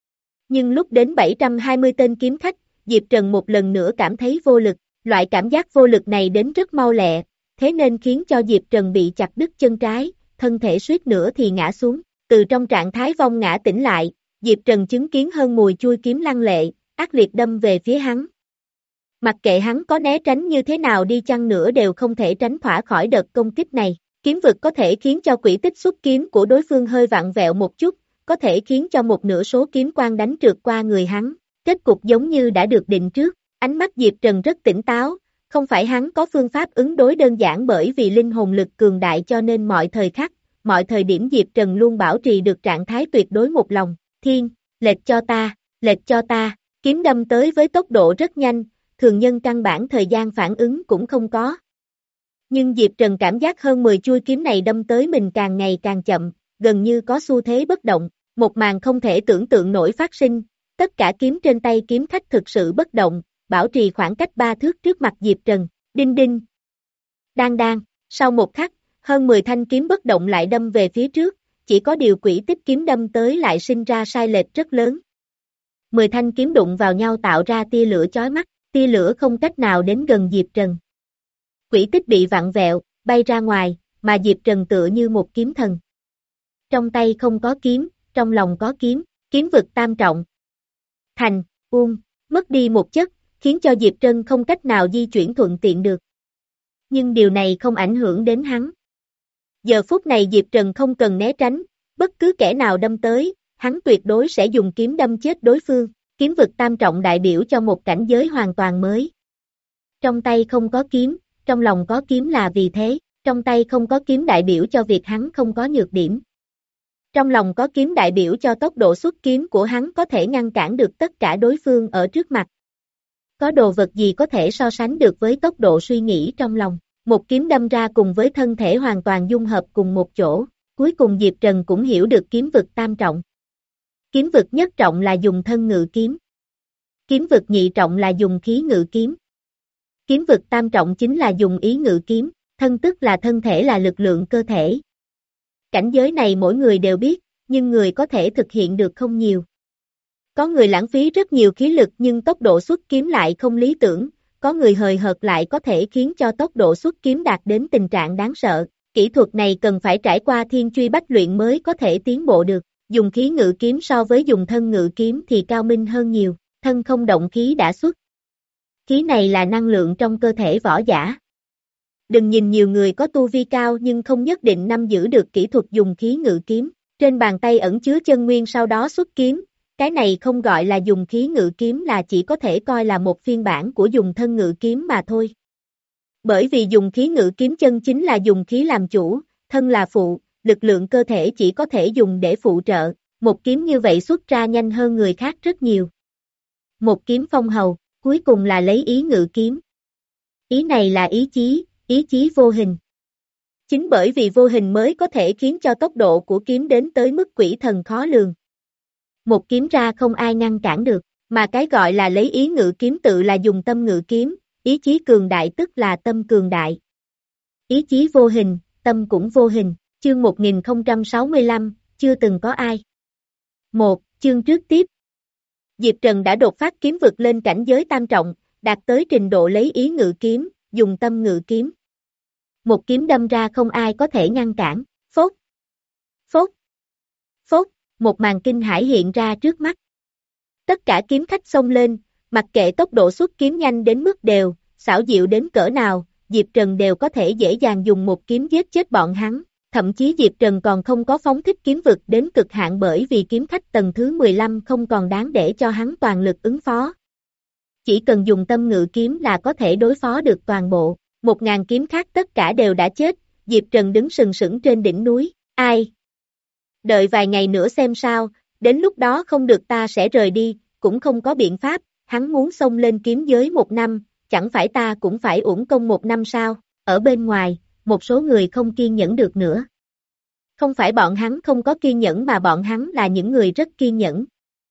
[SPEAKER 2] Nhưng lúc đến bảy trăm hai mươi tên kiếm khách, Diệp Trần một lần nữa cảm thấy vô lực, loại cảm giác vô lực này đến rất mau lẹ, thế nên khiến cho Diệp Trần bị chặt đứt chân trái, thân thể suýt nữa thì ngã xuống, từ trong trạng thái vong ngã tỉnh lại, Diệp Trần chứng kiến hơn mùi chui kiếm lăng lệ, ác liệt đâm về phía hắn. Mặc kệ hắn có né tránh như thế nào đi chăng nữa đều không thể tránh thoát khỏi đợt công kích này, kiếm vực có thể khiến cho quỹ tích xuất kiếm của đối phương hơi vặn vẹo một chút, có thể khiến cho một nửa số kiếm quang đánh trượt qua người hắn. Kết cục giống như đã được định trước, ánh mắt Diệp Trần rất tỉnh táo, không phải hắn có phương pháp ứng đối đơn giản bởi vì linh hồn lực cường đại cho nên mọi thời khắc, mọi thời điểm Diệp Trần luôn bảo trì được trạng thái tuyệt đối một lòng, thiên, lệch cho ta, lệch cho ta, kiếm đâm tới với tốc độ rất nhanh, thường nhân căn bản thời gian phản ứng cũng không có. Nhưng Diệp Trần cảm giác hơn mười chuôi kiếm này đâm tới mình càng ngày càng chậm, gần như có xu thế bất động, một màn không thể tưởng tượng nổi phát sinh. Tất cả kiếm trên tay kiếm khách thực sự bất động, bảo trì khoảng cách ba thước trước mặt Diệp Trần, đinh đinh. Đang đang, sau một khắc, hơn mười thanh kiếm bất động lại đâm về phía trước, chỉ có điều quỹ tích kiếm đâm tới lại sinh ra sai lệch rất lớn. Mười thanh kiếm đụng vào nhau tạo ra tia lửa chói mắt, tia lửa không cách nào đến gần Diệp Trần. Quỷ tích bị vặn vẹo, bay ra ngoài, mà Diệp Trần tựa như một kiếm thần. Trong tay không có kiếm, trong lòng có kiếm, kiếm vực tam trọng. Thành, uông, mất đi một chất, khiến cho Diệp Trần không cách nào di chuyển thuận tiện được. Nhưng điều này không ảnh hưởng đến hắn. Giờ phút này Diệp Trần không cần né tránh, bất cứ kẻ nào đâm tới, hắn tuyệt đối sẽ dùng kiếm đâm chết đối phương. Kiếm vực tam trọng đại biểu cho một cảnh giới hoàn toàn mới. Trong tay không có kiếm, trong lòng có kiếm là vì thế, trong tay không có kiếm đại biểu cho việc hắn không có nhược điểm. Trong lòng có kiếm đại biểu cho tốc độ xuất kiếm của hắn có thể ngăn cản được tất cả đối phương ở trước mặt. Có đồ vật gì có thể so sánh được với tốc độ suy nghĩ trong lòng. Một kiếm đâm ra cùng với thân thể hoàn toàn dung hợp cùng một chỗ, cuối cùng Diệp Trần cũng hiểu được kiếm vực tam trọng. Kiếm vực nhất trọng là dùng thân ngự kiếm. Kiếm vực nhị trọng là dùng khí ngự kiếm. Kiếm vực tam trọng chính là dùng ý ngự kiếm, thân tức là thân thể là lực lượng cơ thể. Cảnh giới này mỗi người đều biết, nhưng người có thể thực hiện được không nhiều. Có người lãng phí rất nhiều khí lực nhưng tốc độ xuất kiếm lại không lý tưởng, có người hời hợt lại có thể khiến cho tốc độ xuất kiếm đạt đến tình trạng đáng sợ. Kỹ thuật này cần phải trải qua thiên truy bách luyện mới có thể tiến bộ được. Dùng khí ngự kiếm so với dùng thân ngự kiếm thì cao minh hơn nhiều, thân không động khí đã xuất. Khí này là năng lượng trong cơ thể võ giả. Đừng nhìn nhiều người có tu vi cao nhưng không nhất định nắm giữ được kỹ thuật dùng khí ngự kiếm. Trên bàn tay ẩn chứa chân nguyên sau đó xuất kiếm, cái này không gọi là dùng khí ngự kiếm là chỉ có thể coi là một phiên bản của dùng thân ngự kiếm mà thôi. Bởi vì dùng khí ngự kiếm chân chính là dùng khí làm chủ, thân là phụ, lực lượng cơ thể chỉ có thể dùng để phụ trợ, một kiếm như vậy xuất ra nhanh hơn người khác rất nhiều. Một kiếm phong hầu, cuối cùng là lấy ý ngự kiếm. Ý này là ý chí, ý chí vô hình. Chính bởi vì vô hình mới có thể khiến cho tốc độ của kiếm đến tới mức quỷ thần khó lường. Một kiếm ra không ai ngăn cản được, mà cái gọi là lấy ý ngự kiếm tự là dùng tâm ngự kiếm, ý chí cường đại tức là tâm cường đại. Ý chí vô hình, tâm cũng vô hình. Chương một nghìn không trăm sáu mươi lăm, chưa từng có ai. một. Chương trước tiếp. Diệp Trần đã đột phát kiếm vực lên cảnh giới tam trọng, đạt tới trình độ lấy ý ngự kiếm, dùng tâm ngự kiếm. Một kiếm đâm ra không ai có thể ngăn cản. Phốt. Phốt. Phốt. Một màn kinh hãi hiện ra trước mắt. Tất cả kiếm khách xông lên, mặc kệ tốc độ xuất kiếm nhanh đến mức đều, xảo diệu đến cỡ nào, Diệp Trần đều có thể dễ dàng dùng một kiếm giết chết bọn hắn. Thậm chí Diệp Trần còn không có phóng thích kiếm vực đến cực hạn bởi vì kiếm khách tầng thứ mười lăm không còn đáng để cho hắn toàn lực ứng phó. Chỉ cần dùng tâm ngự kiếm là có thể đối phó được toàn bộ. Một ngàn kiếm khác tất cả đều đã chết, Diệp Trần đứng sừng sững trên đỉnh núi. Ai? Đợi vài ngày nữa xem sao, đến lúc đó không được ta sẽ rời đi, cũng không có biện pháp, hắn muốn xông lên kiếm giới một năm, chẳng phải ta cũng phải uổng công một năm sao? Ở bên ngoài, một số người không kiên nhẫn được nữa. Không phải bọn hắn không có kiên nhẫn mà bọn hắn là những người rất kiên nhẫn.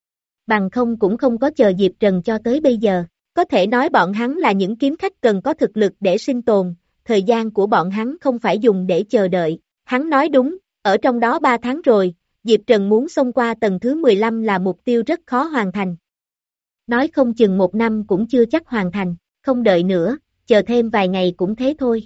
[SPEAKER 2] Bằng không cũng không có chờ Diệp Trần cho tới bây giờ. Có thể nói bọn hắn là những kiếm khách cần có thực lực để sinh tồn, thời gian của bọn hắn không phải dùng để chờ đợi. Hắn nói đúng, ở trong đó ba tháng rồi, Diệp Trần muốn xông qua tầng thứ mười lăm là mục tiêu rất khó hoàn thành. Nói không chừng một năm cũng chưa chắc hoàn thành, không đợi nữa, chờ thêm vài ngày cũng thế thôi.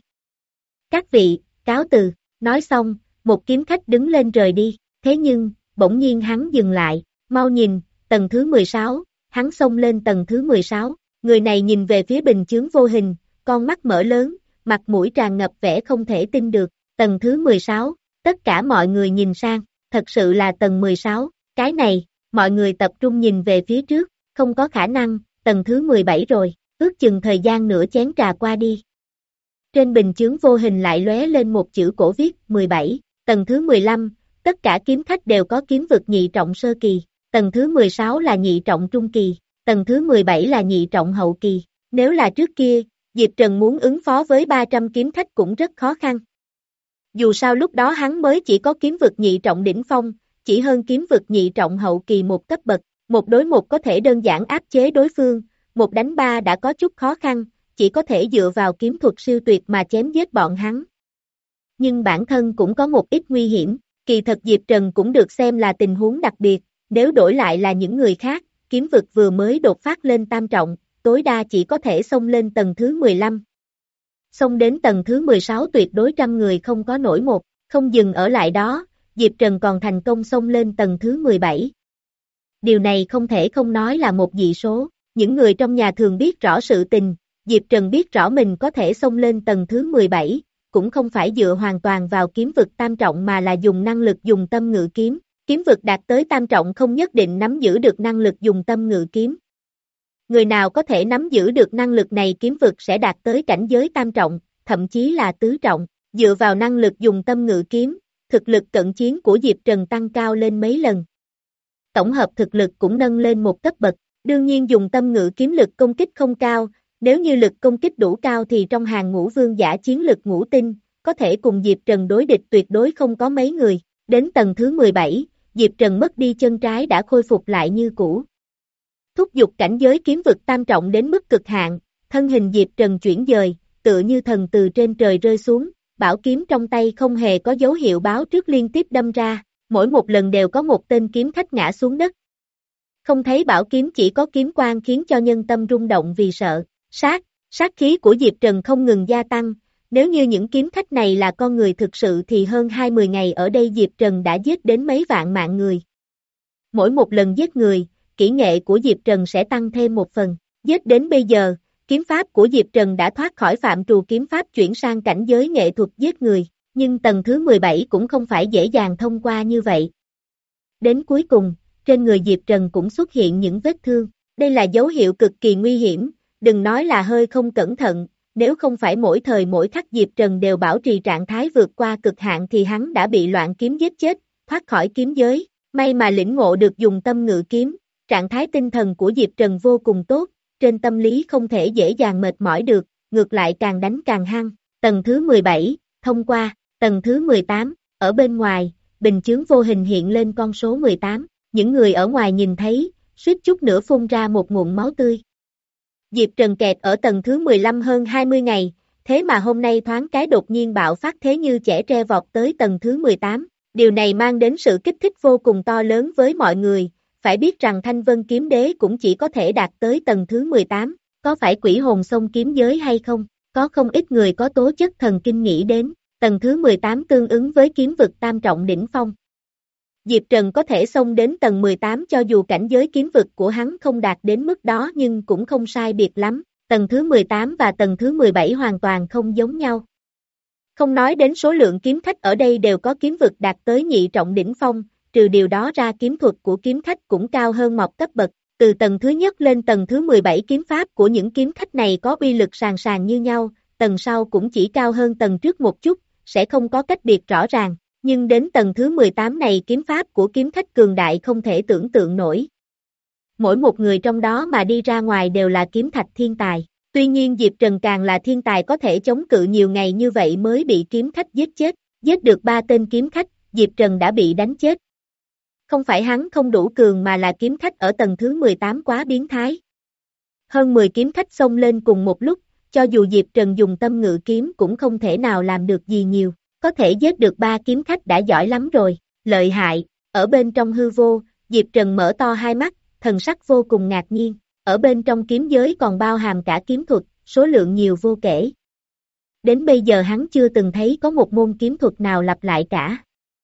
[SPEAKER 2] Các vị, cáo từ, nói xong, một kiếm khách đứng lên rời đi, thế nhưng, bỗng nhiên hắn dừng lại, mau nhìn, tầng thứ mười sáu, hắn xông lên tầng thứ mười sáu, người này nhìn về phía bình chướng vô hình, con mắt mở lớn, mặt mũi tràn ngập vẻ không thể tin được, tầng thứ mười sáu, tất cả mọi người nhìn sang, thật sự là tầng mười sáu, cái này, mọi người tập trung nhìn về phía trước, không có khả năng, tầng thứ mười bảy rồi, ước chừng thời gian nửa chén trà qua đi. Trên bình chướng vô hình lại lóe lên một chữ cổ viết mười bảy, tầng thứ mười lăm, tất cả kiếm khách đều có kiếm vực nhị trọng sơ kỳ, tầng thứ mười sáu là nhị trọng trung kỳ, tầng thứ mười bảy là nhị trọng hậu kỳ. Nếu là trước kia, Diệp Trần muốn ứng phó với ba trăm kiếm khách cũng rất khó khăn. Dù sao lúc đó hắn mới chỉ có kiếm vực nhị trọng đỉnh phong, chỉ hơn kiếm vực nhị trọng hậu kỳ một cấp bậc, một đối một có thể đơn giản áp chế đối phương, một đánh ba đã có chút khó khăn, chỉ có thể dựa vào kiếm thuật siêu tuyệt mà chém giết bọn hắn. Nhưng bản thân cũng có một ít nguy hiểm, kỳ thật Diệp Trần cũng được xem là tình huống đặc biệt, nếu đổi lại là những người khác, kiếm vực vừa mới đột phát lên tam trọng, tối đa chỉ có thể xông lên tầng thứ mười lăm. Xông đến tầng thứ mười sáu tuyệt đối trăm người không có nổi một, không dừng ở lại đó, Diệp Trần còn thành công xông lên tầng thứ mười bảy. Điều này không thể không nói là một dị số, những người trong nhà thường biết rõ sự tình, Diệp Trần biết rõ mình có thể xông lên tầng thứ mười bảy, cũng không phải dựa hoàn toàn vào kiếm vực tam trọng mà là dùng năng lực dùng tâm ngự kiếm, kiếm vực đạt tới tam trọng không nhất định nắm giữ được năng lực dùng tâm ngự kiếm. Người nào có thể nắm giữ được năng lực này kiếm vực sẽ đạt tới cảnh giới tam trọng, thậm chí là tứ trọng, dựa vào năng lực dùng tâm ngự kiếm, thực lực cận chiến của Diệp Trần tăng cao lên mấy lần. Tổng hợp thực lực cũng nâng lên một cấp bậc, đương nhiên dùng tâm ngự kiếm lực công kích không cao, nếu như lực công kích đủ cao thì trong hàng ngũ vương giả chiến lực ngũ tinh, có thể cùng Diệp Trần đối địch tuyệt đối không có mấy người, đến tầng thứ mười bảy, Diệp Trần mất đi chân trái đã khôi phục lại như cũ. Thúc giục cảnh giới kiếm vực tam trọng đến mức cực hạn, thân hình Diệp Trần chuyển dời, tựa như thần từ trên trời rơi xuống, bảo kiếm trong tay không hề có dấu hiệu báo trước liên tiếp đâm ra, mỗi một lần đều có một tên kiếm khách ngã xuống đất. Không thấy bảo kiếm chỉ có kiếm quang khiến cho nhân tâm rung động vì sợ, sát, sát khí của Diệp Trần không ngừng gia tăng, nếu như những kiếm khách này là con người thực sự thì hơn hai mươi ngày ở đây Diệp Trần đã giết đến mấy vạn mạng người. Mỗi một lần giết người, kỹ nghệ của Diệp Trần sẽ tăng thêm một phần, giết đến bây giờ, kiếm pháp của Diệp Trần đã thoát khỏi phạm trù kiếm pháp chuyển sang cảnh giới nghệ thuật giết người, nhưng tầng thứ mười bảy cũng không phải dễ dàng thông qua như vậy. Đến cuối cùng, trên người Diệp Trần cũng xuất hiện những vết thương, đây là dấu hiệu cực kỳ nguy hiểm, đừng nói là hơi không cẩn thận, nếu không phải mỗi thời mỗi khắc Diệp Trần đều bảo trì trạng thái vượt qua cực hạn thì hắn đã bị loạn kiếm giết chết, thoát khỏi kiếm giới, may mà lĩnh ngộ được dùng tâm ngự kiếm, trạng thái tinh thần của Diệp Trần vô cùng tốt, trên tâm lý không thể dễ dàng mệt mỏi được, ngược lại càng đánh càng hăng, tầng thứ mười bảy, thông qua, tầng thứ mười tám, ở bên ngoài, bình chướng vô hình hiện lên con số mười tám, những người ở ngoài nhìn thấy, suýt chút nữa phun ra một ngụm máu tươi. Diệp Trần kẹt ở tầng thứ mười lăm hơn hai mươi ngày, thế mà hôm nay thoáng cái đột nhiên bạo phát thế như trẻ tre vọt tới tầng thứ mười tám, điều này mang đến sự kích thích vô cùng to lớn với mọi người, phải biết rằng Thanh Vân Kiếm Đế cũng chỉ có thể đạt tới tầng thứ mười tám, có phải quỷ hồn xông kiếm giới hay không, có không ít người có tố chất thần kinh nghĩ đến, tầng thứ mười tám tương ứng với kiếm vực tam trọng đỉnh phong. Diệp Trần có thể xông đến tầng mười tám cho dù cảnh giới kiếm vực của hắn không đạt đến mức đó nhưng cũng không sai biệt lắm, tầng thứ mười tám và tầng thứ mười bảy hoàn toàn không giống nhau. Không nói đến số lượng kiếm khách ở đây đều có kiếm vực đạt tới nhị trọng đỉnh phong, trừ điều đó ra kiếm thuật của kiếm khách cũng cao hơn một cấp bậc, từ tầng thứ nhất lên tầng thứ mười bảy kiếm pháp của những kiếm khách này có uy lực sàn sàn như nhau, tầng sau cũng chỉ cao hơn tầng trước một chút, sẽ không có cách biệt rõ ràng. Nhưng đến tầng thứ mười tám này kiếm pháp của kiếm khách cường đại không thể tưởng tượng nổi. Mỗi một người trong đó mà đi ra ngoài đều là kiếm thạch thiên tài. Tuy nhiên Diệp Trần càng là thiên tài có thể chống cự nhiều ngày như vậy mới bị kiếm khách giết chết. Giết được ba tên kiếm khách, Diệp Trần đã bị đánh chết. Không phải hắn không đủ cường mà là kiếm khách ở tầng thứ mười tám quá biến thái. Hơn mười kiếm khách xông lên cùng một lúc, cho dù Diệp Trần dùng tâm ngự kiếm cũng không thể nào làm được gì nhiều. Có thể giết được ba kiếm khách đã giỏi lắm rồi, lợi hại, ở bên trong hư vô, Diệp Trần mở to hai mắt, thần sắc vô cùng ngạc nhiên, ở bên trong kiếm giới còn bao hàm cả kiếm thuật, số lượng nhiều vô kể. Đến bây giờ hắn chưa từng thấy có một môn kiếm thuật nào lặp lại cả.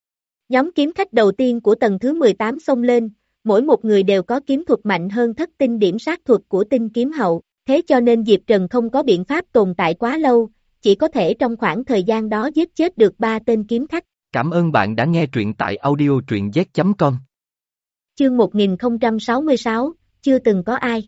[SPEAKER 2] Nhóm kiếm khách đầu tiên của tầng thứ mười tám xông lên, mỗi một người đều có kiếm thuật mạnh hơn thất tinh điểm sát thuật của tinh kiếm hậu, thế cho nên Diệp Trần không có biện pháp tồn tại quá lâu, chỉ có thể trong khoảng thời gian đó giết chết được ba tên kiếm khách.
[SPEAKER 1] Cảm ơn bạn đã nghe truyện tại audio truyện z chấm com.
[SPEAKER 2] Chương một nghìn không trăm sáu mươi sáu, chưa từng có ai.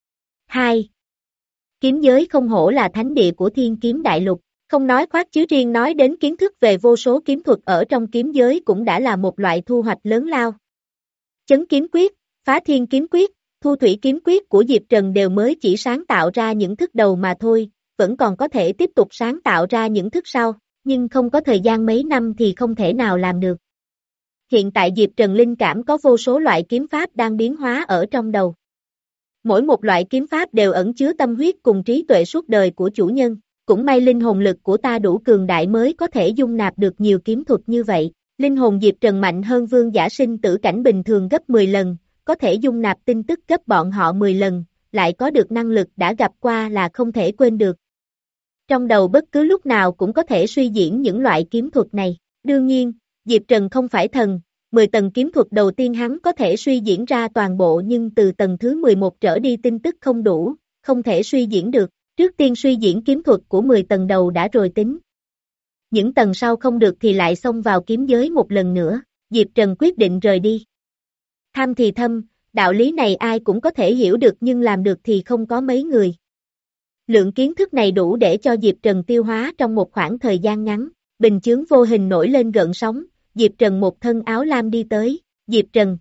[SPEAKER 2] hai. Kiếm giới không hổ là thánh địa của Thiên Kiếm Đại Lục, không nói khoác chứ riêng nói đến kiến thức về vô số kiếm thuật ở trong kiếm giới cũng đã là một loại thu hoạch lớn lao. Chấn kiếm quyết, phá thiên kiếm quyết, thu thủy kiếm quyết của Diệp Trần đều mới chỉ sáng tạo ra những thức đầu mà thôi, vẫn còn có thể tiếp tục sáng tạo ra những thức sau, nhưng không có thời gian mấy năm thì không thể nào làm được. Hiện tại Diệp Trần linh cảm có vô số loại kiếm pháp đang biến hóa ở trong đầu. Mỗi một loại kiếm pháp đều ẩn chứa tâm huyết cùng trí tuệ suốt đời của chủ nhân, cũng may linh hồn lực của ta đủ cường đại mới có thể dung nạp được nhiều kiếm thuật như vậy. Linh hồn Diệp Trần mạnh hơn vương giả sinh tử cảnh bình thường gấp mười lần, có thể dung nạp tin tức gấp bọn họ mười lần, lại có được năng lực đã gặp qua là không thể quên được. Trong đầu bất cứ lúc nào cũng có thể suy diễn những loại kiếm thuật này. Đương nhiên, Diệp Trần không phải thần, mười tầng kiếm thuật đầu tiên hắn có thể suy diễn ra toàn bộ nhưng từ tầng thứ mười một trở đi tin tức không đủ, không thể suy diễn được. Trước tiên suy diễn kiếm thuật của mười tầng đầu đã rồi tính. Những tầng sau không được thì lại xông vào kiếm giới một lần nữa, Diệp Trần quyết định rời đi. Tham thì thâm, đạo lý này ai cũng có thể hiểu được nhưng làm được thì không có mấy người. Lượng kiến thức này đủ để cho Diệp Trần tiêu hóa trong một khoảng thời gian ngắn, bình chướng vô hình nổi lên gợn sóng, Diệp Trần một thân áo lam đi tới, Diệp Trần.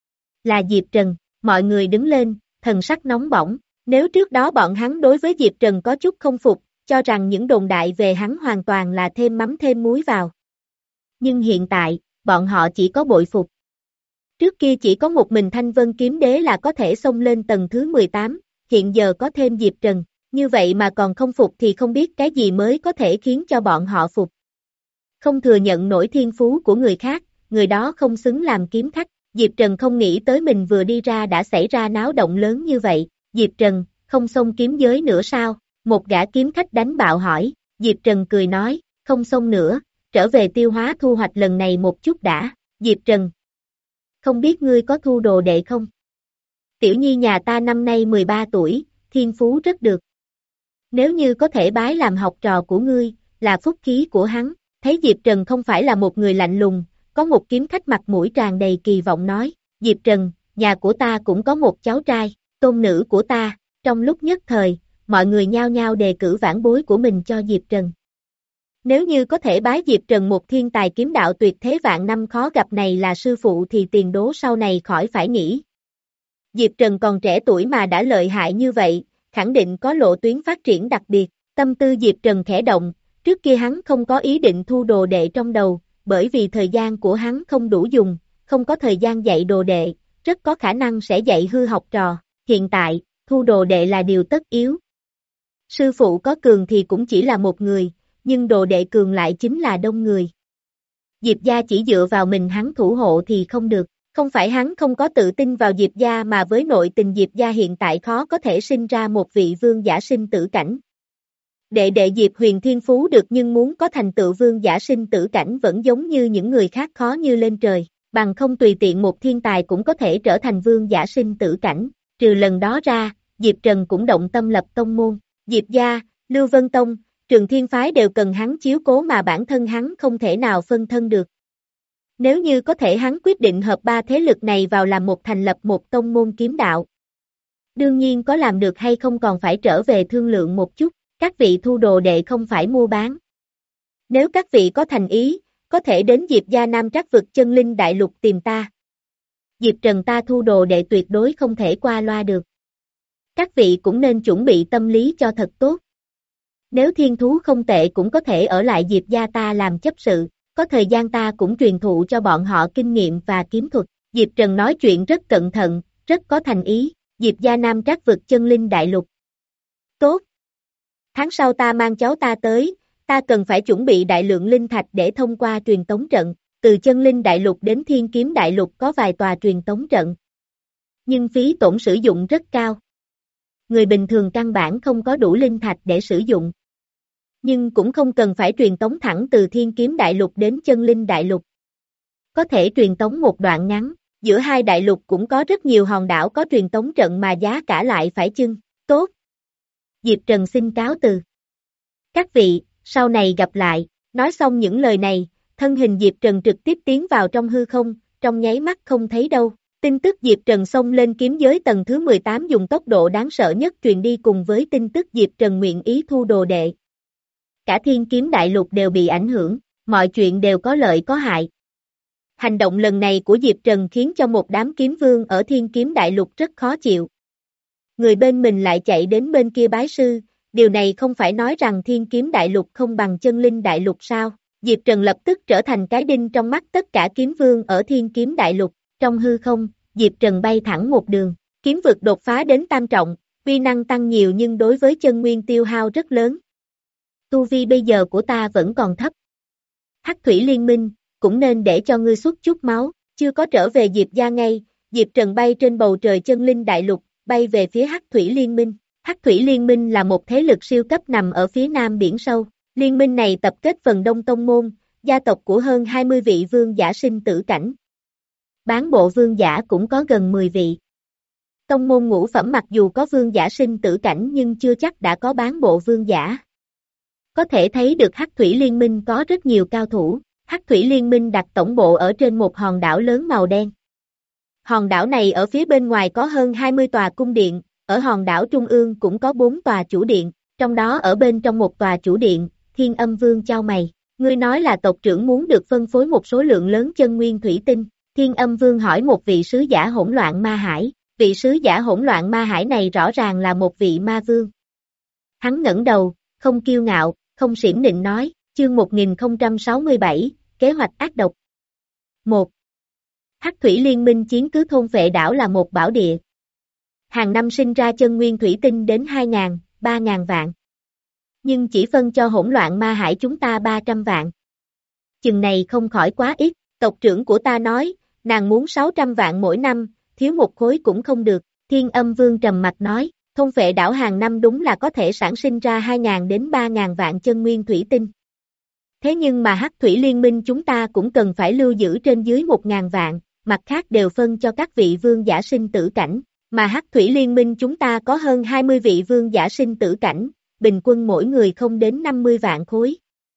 [SPEAKER 2] Là Diệp Trần, mọi người đứng lên, thần sắc nóng bỏng, nếu trước đó bọn hắn đối với Diệp Trần có chút không phục, cho rằng những đồn đại về hắn hoàn toàn là thêm mắm thêm muối vào. Nhưng hiện tại, bọn họ chỉ có bội phục. Trước kia chỉ có một mình Thanh Vân Kiếm Đế là có thể xông lên tầng thứ mười tám, hiện giờ có thêm Diệp Trần, như vậy mà còn không phục thì không biết cái gì mới có thể khiến cho bọn họ phục. Không thừa nhận nổi thiên phú của người khác, người đó không xứng làm kiếm khách, Diệp Trần không nghĩ tới mình vừa đi ra đã xảy ra náo động lớn như vậy, Diệp Trần, không xông kiếm giới nữa sao? Một gã kiếm khách đánh bạo hỏi, Diệp Trần cười nói, không xông nữa, trở về tiêu hóa thu hoạch lần này một chút đã, Diệp Trần. Không biết ngươi có thu đồ đệ không? Tiểu nhi nhà ta năm nay mười ba tuổi, thiên phú rất được. Nếu như có thể bái làm học trò của ngươi, là phúc khí của hắn, thấy Diệp Trần không phải là một người lạnh lùng, có một kiếm khách mặt mũi tràn đầy kỳ vọng nói, Diệp Trần, nhà của ta cũng có một cháu trai, tôn nữ của ta, trong lúc nhất thời, mọi người nhao nhao đề cử vãn bối của mình cho Diệp Trần. Nếu như có thể bái Diệp Trần một thiên tài kiếm đạo tuyệt thế vạn năm khó gặp này là sư phụ thì tiền đố sau này khỏi phải nghĩ. Diệp Trần còn trẻ tuổi mà đã lợi hại như vậy, khẳng định có lộ tuyến phát triển đặc biệt, tâm tư Diệp Trần khẽ động, trước kia hắn không có ý định thu đồ đệ trong đầu, bởi vì thời gian của hắn không đủ dùng, không có thời gian dạy đồ đệ, rất có khả năng sẽ dạy hư học trò, hiện tại, thu đồ đệ là điều tất yếu. Sư phụ có cường thì cũng chỉ là một người, nhưng đồ đệ cường lại chính là đông người. Diệp gia chỉ dựa vào mình hắn thủ hộ thì không được, không phải hắn không có tự tin vào Diệp gia mà với nội tình Diệp gia hiện tại khó có thể sinh ra một vị vương giả sinh tử cảnh. Đệ đệ Diệp Huyền thiên phú được nhưng muốn có thành tựu vương giả sinh tử cảnh vẫn giống như những người khác khó như lên trời, bằng không tùy tiện một thiên tài cũng có thể trở thành vương giả sinh tử cảnh, trừ lần đó ra, Diệp Trần cũng động tâm lập tông môn, Diệp gia, Lưu Vân Tông, Trường Thiên Phái đều cần hắn chiếu cố mà bản thân hắn không thể nào phân thân được. Nếu như có thể hắn quyết định hợp ba thế lực này vào làm một thành lập một tông môn kiếm đạo. Đương nhiên có làm được hay không còn phải trở về thương lượng một chút, các vị thu đồ đệ không phải mua bán. Nếu các vị có thành ý, có thể đến Diệp gia Nam Trắc vực chân linh đại lục tìm ta. Diệp Trần ta thu đồ đệ tuyệt đối không thể qua loa được. Các vị cũng nên chuẩn bị tâm lý cho thật tốt. Nếu thiên thú không tệ cũng có thể ở lại Diệp gia ta làm chấp sự, có thời gian ta cũng truyền thụ cho bọn họ kinh nghiệm và kiếm thuật. Diệp Trần nói chuyện rất cẩn thận, rất có thành ý, Diệp gia Nam Trắc vực chân linh đại lục. Tốt. Tháng sau ta mang cháu ta tới, ta cần phải chuẩn bị đại lượng linh thạch để thông qua truyền tống trận, từ chân linh đại lục đến thiên kiếm đại lục có vài tòa truyền tống trận. Nhưng phí tổn sử dụng rất cao. Người bình thường căn bản không có đủ linh thạch để sử dụng. Nhưng cũng không cần phải truyền tống thẳng từ thiên kiếm đại lục đến chân linh đại lục. Có thể truyền tống một đoạn ngắn, giữa hai đại lục cũng có rất nhiều hòn đảo có truyền tống trận mà giá cả lại phải chưng, tốt. Diệp Trần xin cáo từ. Các vị, sau này gặp lại, nói xong những lời này, thân hình Diệp Trần trực tiếp tiến vào trong hư không, trong nháy mắt không thấy đâu. Tin tức Diệp Trần xông lên kiếm giới tầng thứ mười tám dùng tốc độ đáng sợ nhất truyền đi cùng với tin tức Diệp Trần nguyện ý thu đồ đệ. Cả thiên kiếm đại lục đều bị ảnh hưởng, mọi chuyện đều có lợi có hại. Hành động lần này của Diệp Trần khiến cho một đám kiếm vương ở thiên kiếm đại lục rất khó chịu. Người bên mình lại chạy đến bên kia bái sư, điều này không phải nói rằng thiên kiếm đại lục không bằng chân linh đại lục sao. Diệp Trần lập tức trở thành cái đinh trong mắt tất cả kiếm vương ở thiên kiếm đại lục. Trong hư không, Diệp Trần bay thẳng một đường, kiếm vực đột phá đến tam trọng, uy năng tăng nhiều nhưng đối với chân nguyên tiêu hao rất lớn. Tu vi bây giờ của ta vẫn còn thấp. Hắc Thủy Liên Minh, cũng nên để cho ngươi xuất chút máu, chưa có trở về Diệp gia ngay, Diệp Trần bay trên bầu trời chân linh đại lục, bay về phía Hắc Thủy Liên Minh. Hắc Thủy Liên Minh là một thế lực siêu cấp nằm ở phía nam biển sâu. Liên minh này tập kết phần đông tông môn, gia tộc của hơn hai mươi vị vương giả sinh tử cảnh. Bán bộ vương giả cũng có gần mười vị. Tông môn ngũ phẩm mặc dù có vương giả sinh tử cảnh nhưng chưa chắc đã có bán bộ vương giả. Có thể thấy được Hắc Thủy Liên Minh có rất nhiều cao thủ. Hắc Thủy Liên Minh đặt tổng bộ ở trên một hòn đảo lớn màu đen. Hòn đảo này ở phía bên ngoài có hơn hai mươi tòa cung điện, ở hòn đảo trung ương cũng có bốn tòa chủ điện, trong đó ở bên trong một tòa chủ điện, Thiên Âm Vương chau mày. Ngươi nói là tộc trưởng muốn được phân phối một số lượng lớn chân nguyên thủy tinh. Thiên Âm Vương hỏi một vị sứ giả hỗn loạn ma hải. Vị sứ giả hỗn loạn ma hải này rõ ràng là một vị ma vương. Hắn ngẩng đầu, không kiêu ngạo, không xiểm nịnh nói, chương một nghìn không trăm sáu mươi bảy, kế hoạch ác độc. một. Hắc Thủy Liên Minh chiếm cứ thôn Phệ đảo là một bảo địa. Hàng năm sinh ra chân nguyên thủy tinh đến hai ngàn, ba ngàn vạn. Nhưng chỉ phân cho hỗn loạn ma hải chúng ta ba trăm vạn. Chừng này không khỏi quá ít, tộc trưởng của ta nói, nàng muốn sáu trăm vạn mỗi năm, thiếu một khối cũng không được. Thiên Âm Vương trầm mặt nói, thôn Phệ đảo hàng năm đúng là có thể sản sinh ra hai ngàn đến ba ngàn vạn chân nguyên thủy tinh. Thế nhưng mà Hắc Thủy Liên Minh chúng ta cũng cần phải lưu giữ trên dưới một ngàn vạn, mặt khác đều phân cho các vị vương giả sinh tử cảnh, mà Hắc Thủy Liên Minh chúng ta có hơn hai mươi vị vương giả sinh tử cảnh, bình quân mỗi người không đến năm mươi vạn khối.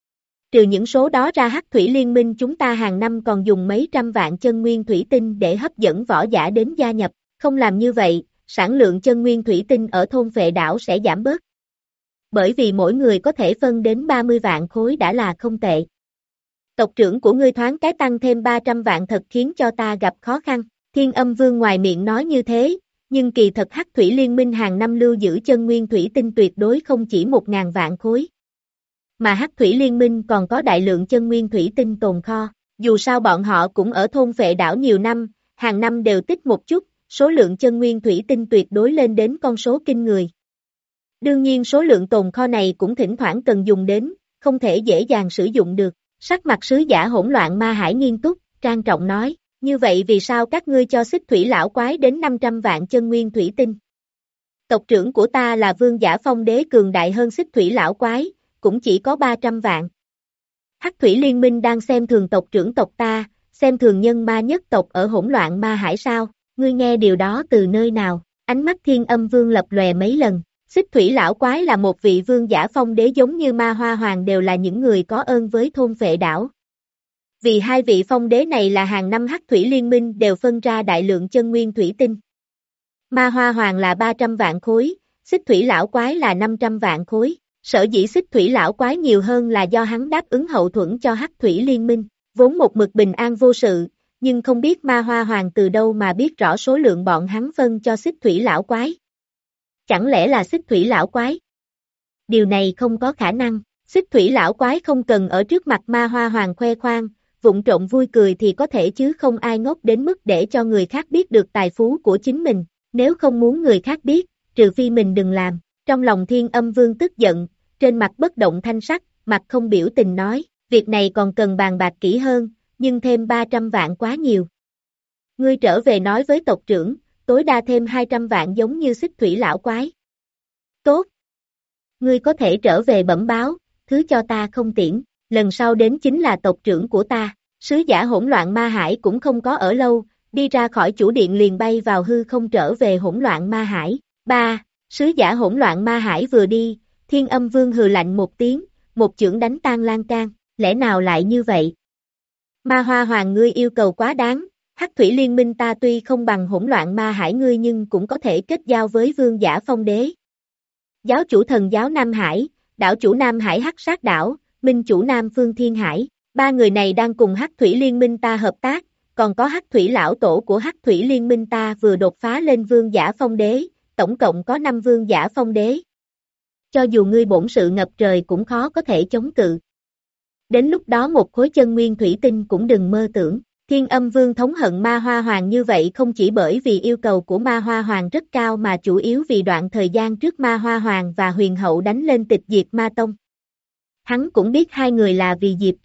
[SPEAKER 2] Trừ những số đó ra Hắc Thủy Liên Minh chúng ta hàng năm còn dùng mấy trăm vạn chân nguyên thủy tinh để hấp dẫn võ giả đến gia nhập, không làm như vậy, sản lượng chân nguyên thủy tinh ở thôn Phệ đảo sẽ giảm bớt. Bởi vì mỗi người có thể phân đến ba mươi vạn khối đã là không tệ. Tộc trưởng của ngươi thoáng cái tăng thêm ba trăm vạn thật khiến cho ta gặp khó khăn. Thiên Âm Vương ngoài miệng nói như thế, nhưng kỳ thật Hắc Thủy Liên Minh hàng năm lưu giữ chân nguyên thủy tinh tuyệt đối không chỉ một ngàn vạn khối. Mà Hắc Thủy Liên Minh còn có đại lượng chân nguyên thủy tinh tồn kho, dù sao bọn họ cũng ở thôn Phệ đảo nhiều năm, hàng năm đều tích một chút, số lượng chân nguyên thủy tinh tuyệt đối lên đến con số kinh người. Đương nhiên số lượng tồn kho này cũng thỉnh thoảng cần dùng đến, không thể dễ dàng sử dụng được. Sắc mặt sứ giả hỗn loạn ma hải nghiêm túc, trang trọng nói, như vậy vì sao các ngươi cho Xích Thủy lão quái đến năm trăm vạn chân nguyên thủy tinh? Tộc trưởng của ta là vương giả phong đế cường đại hơn Xích Thủy lão quái, cũng chỉ có ba trăm vạn. Hắc Thủy Liên Minh đang xem thường tộc trưởng tộc ta, xem thường nhân ma nhất tộc ở hỗn loạn ma hải sao? Ngươi nghe điều đó từ nơi nào? Ánh mắt Thiên Âm Vương lập lòe mấy lần. Xích Thủy lão quái là một vị vương giả phong đế giống như Ma Hoa Hoàng đều là những người có ơn với thôn Phệ đảo. Vì hai vị phong đế này là hàng năm Hắc Thủy Liên Minh đều phân ra đại lượng chân nguyên thủy tinh. Ma Hoa Hoàng là ba trăm vạn khối, Xích Thủy lão quái là năm trăm vạn khối. Sở dĩ Xích Thủy lão quái nhiều hơn là do hắn đáp ứng hậu thuẫn cho Hắc Thủy Liên Minh, vốn một mực bình an vô sự, nhưng không biết Ma Hoa Hoàng từ đâu mà biết rõ số lượng bọn hắn phân cho Xích Thủy lão quái. Chẳng lẽ là Xích Thủy lão quái? Điều này không có khả năng, Xích Thủy lão quái không cần ở trước mặt Ma Hoa Hoàng khoe khoang, vụng trộm vui cười thì có thể chứ không ai ngốc đến mức để cho người khác biết được tài phú của chính mình, nếu không muốn người khác biết, trừ phi mình đừng làm. Trong lòng Thiên Âm Vương tức giận, trên mặt bất động thanh sắc, mặt không biểu tình nói, việc này còn cần bàn bạc kỹ hơn, nhưng thêm ba trăm vạn quá nhiều. Ngươi trở về nói với tộc trưởng, tối đa thêm hai trăm vạn giống như Xích Thủy lão quái. Tốt. Ngươi có thể trở về bẩm báo, thứ cho ta không tiễn, lần sau đến chính là tộc trưởng của ta. Sứ giả hỗn loạn ma hải cũng không có ở lâu, đi ra khỏi chủ điện liền bay vào hư không trở về hỗn loạn ma hải. ba. Sứ giả hỗn loạn ma hải vừa đi, Thiên Âm Vương hừ lạnh một tiếng, một chưởng đánh tan lan can, lẽ nào lại như vậy? Ma Hoa Hoàng ngươi yêu cầu quá đáng, Hắc Thủy Liên Minh ta tuy không bằng hỗn loạn ma hải ngươi nhưng cũng có thể kết giao với vương giả phong đế. Giáo chủ thần giáo Nam Hải, đảo chủ Nam Hải Hắc Sát đảo, minh chủ Nam Phương Thiên Hải, ba người này đang cùng Hắc Thủy Liên Minh ta hợp tác, còn có Hắc Thủy lão tổ của Hắc Thủy Liên Minh ta vừa đột phá lên vương giả phong đế, tổng cộng có năm vương giả phong đế. Cho dù ngươi bổn sự ngập trời cũng khó có thể chống cự. Đến lúc đó một khối chân nguyên thủy tinh cũng đừng mơ tưởng. Thiên Âm Vương thống hận Ma Hoa Hoàng như vậy không chỉ bởi vì yêu cầu của Ma Hoa Hoàng rất cao mà chủ yếu vì đoạn thời gian trước Ma Hoa Hoàng và Huyền Hậu đánh lên tịch diệt Ma Tông. Hắn cũng biết hai người là vì Diệp Trần,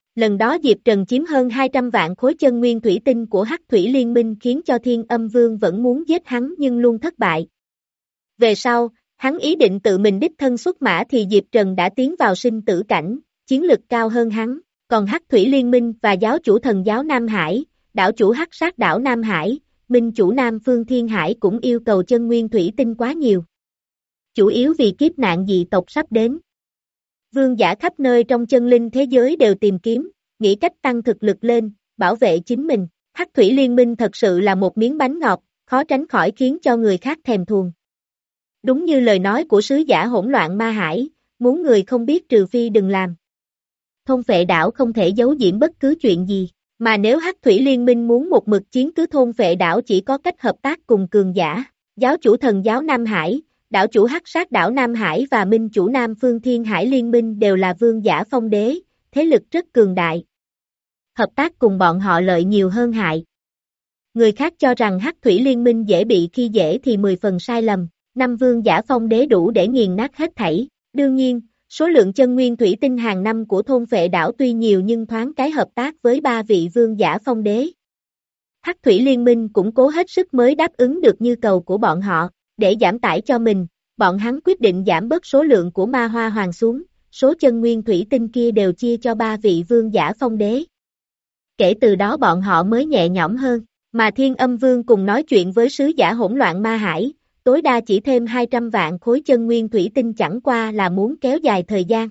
[SPEAKER 2] Lần đó Diệp Trần chiếm hơn hai trăm vạn khối chân nguyên thủy tinh của Hắc Thủy Liên Minh khiến cho Thiên Âm Vương vẫn muốn giết hắn nhưng luôn thất bại. Về sau, hắn ý định tự mình đích thân xuất mã thì Diệp Trần đã tiến vào sinh tử cảnh, chiến lực cao hơn hắn, còn Hắc Thủy Liên Minh và giáo chủ thần giáo Nam Hải, đảo chủ Hắc Sát đảo Nam Hải, minh chủ Nam Phương Thiên Hải cũng yêu cầu chân nguyên thủy tinh quá nhiều. Chủ yếu vì kiếp nạn dị tộc sắp đến. Vương giả khắp nơi trong chân linh thế giới đều tìm kiếm, nghĩ cách tăng thực lực lên, bảo vệ chính mình. Hắc Thủy Liên Minh thật sự là một miếng bánh ngọt, khó tránh khỏi khiến cho người khác thèm thuồng. Đúng như lời nói của sứ giả hỗn loạn Ma Hải, muốn người không biết trừ phi đừng làm. Thôn Phệ đảo không thể giấu giếm bất cứ chuyện gì, mà nếu Hắc Thủy Liên Minh muốn một mực chiến cứ Thôn Phệ đảo chỉ có cách hợp tác cùng cường giả, giáo chủ thần giáo Nam Hải, đảo chủ Hắc Sát đảo Nam Hải và minh chủ Nam Phương Thiên Hải Liên Minh đều là vương giả phong đế, thế lực rất cường đại. Hợp tác cùng bọn họ lợi nhiều hơn hại. Người khác cho rằng Hắc Thủy Liên Minh dễ bị khi dễ thì mười phần sai lầm, năm vương giả phong đế đủ để nghiền nát hết thảy. Đương nhiên, số lượng chân nguyên thủy tinh hàng năm của Thôn Phệ đảo tuy nhiều nhưng thoáng cái hợp tác với ba vị vương giả phong đế. Hắc Thủy Liên Minh cũng cố hết sức mới đáp ứng được nhu cầu của bọn họ. Để giảm tải cho mình, bọn hắn quyết định giảm bớt số lượng của Ma Hoa Hoàng xuống, số chân nguyên thủy tinh kia đều chia cho ba vị vương giả phong đế. Kể từ đó bọn họ mới nhẹ nhõm hơn, mà Thiên Âm Vương cùng nói chuyện với sứ giả hỗn loạn Ma Hải, tối đa chỉ thêm hai trăm vạn khối chân nguyên thủy tinh chẳng qua là muốn kéo dài thời gian.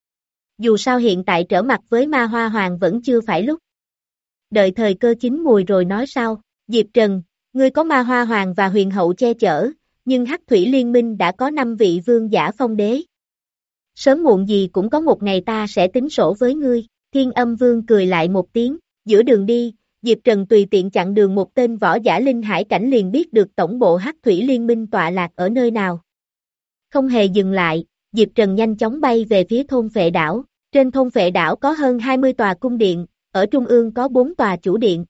[SPEAKER 2] Dù sao hiện tại trở mặt với Ma Hoa Hoàng vẫn chưa phải lúc. Đợi thời cơ chín mùi rồi nói sau, Diệp Trần, ngươi có Ma Hoa Hoàng và huyền hậu che chở, nhưng Hắc Thủy Liên Minh đã có năm vị vương giả phong đế. Sớm muộn gì cũng có một ngày ta sẽ tính sổ với ngươi, Thiên Âm Vương cười lại một tiếng, giữa đường đi, Diệp Trần tùy tiện chặn đường một tên võ giả linh hải cảnh liền biết được tổng bộ Hắc Thủy Liên Minh tọa lạc ở nơi nào. Không hề dừng lại, Diệp Trần nhanh chóng bay về phía Thôn Phệ đảo, trên Thôn Phệ đảo có hơn hai mươi tòa cung điện, ở trung ương có bốn tòa chủ điện.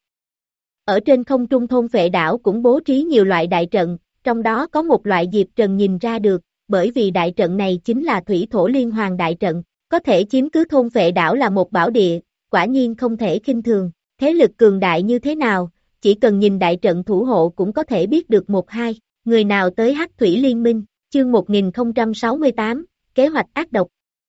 [SPEAKER 2] Ở trên không trung Thôn Phệ đảo cũng bố trí nhiều loại đại trận, trong đó có một loại Diệp Trần nhìn ra được, bởi vì đại trận này chính là Thủy Thổ Liên Hoàn đại trận, có thể chiếm cứ Thôn Phệ đảo là một bảo địa, quả nhiên không thể khinh thường, thế lực cường đại như thế nào, chỉ cần nhìn đại trận thủ hộ cũng có thể biết được một hai, người nào tới Hắc Thủy Liên Minh, chương một nghìn không trăm sáu mươi tám, kế hoạch ác độc.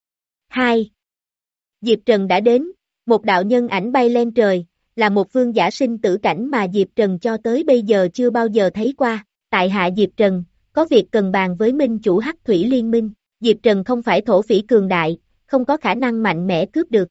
[SPEAKER 2] hai. Diệp Trần đã đến, một đạo nhân ảnh bay lên trời, là một vương giả sinh tử cảnh mà Diệp Trần cho tới bây giờ chưa bao giờ thấy qua. Tại hạ Diệp Trần, có việc cần bàn với minh chủ Hắc Thủy Liên Minh, Diệp Trần không phải thổ phỉ cường đại, không có khả năng mạnh mẽ cướp được.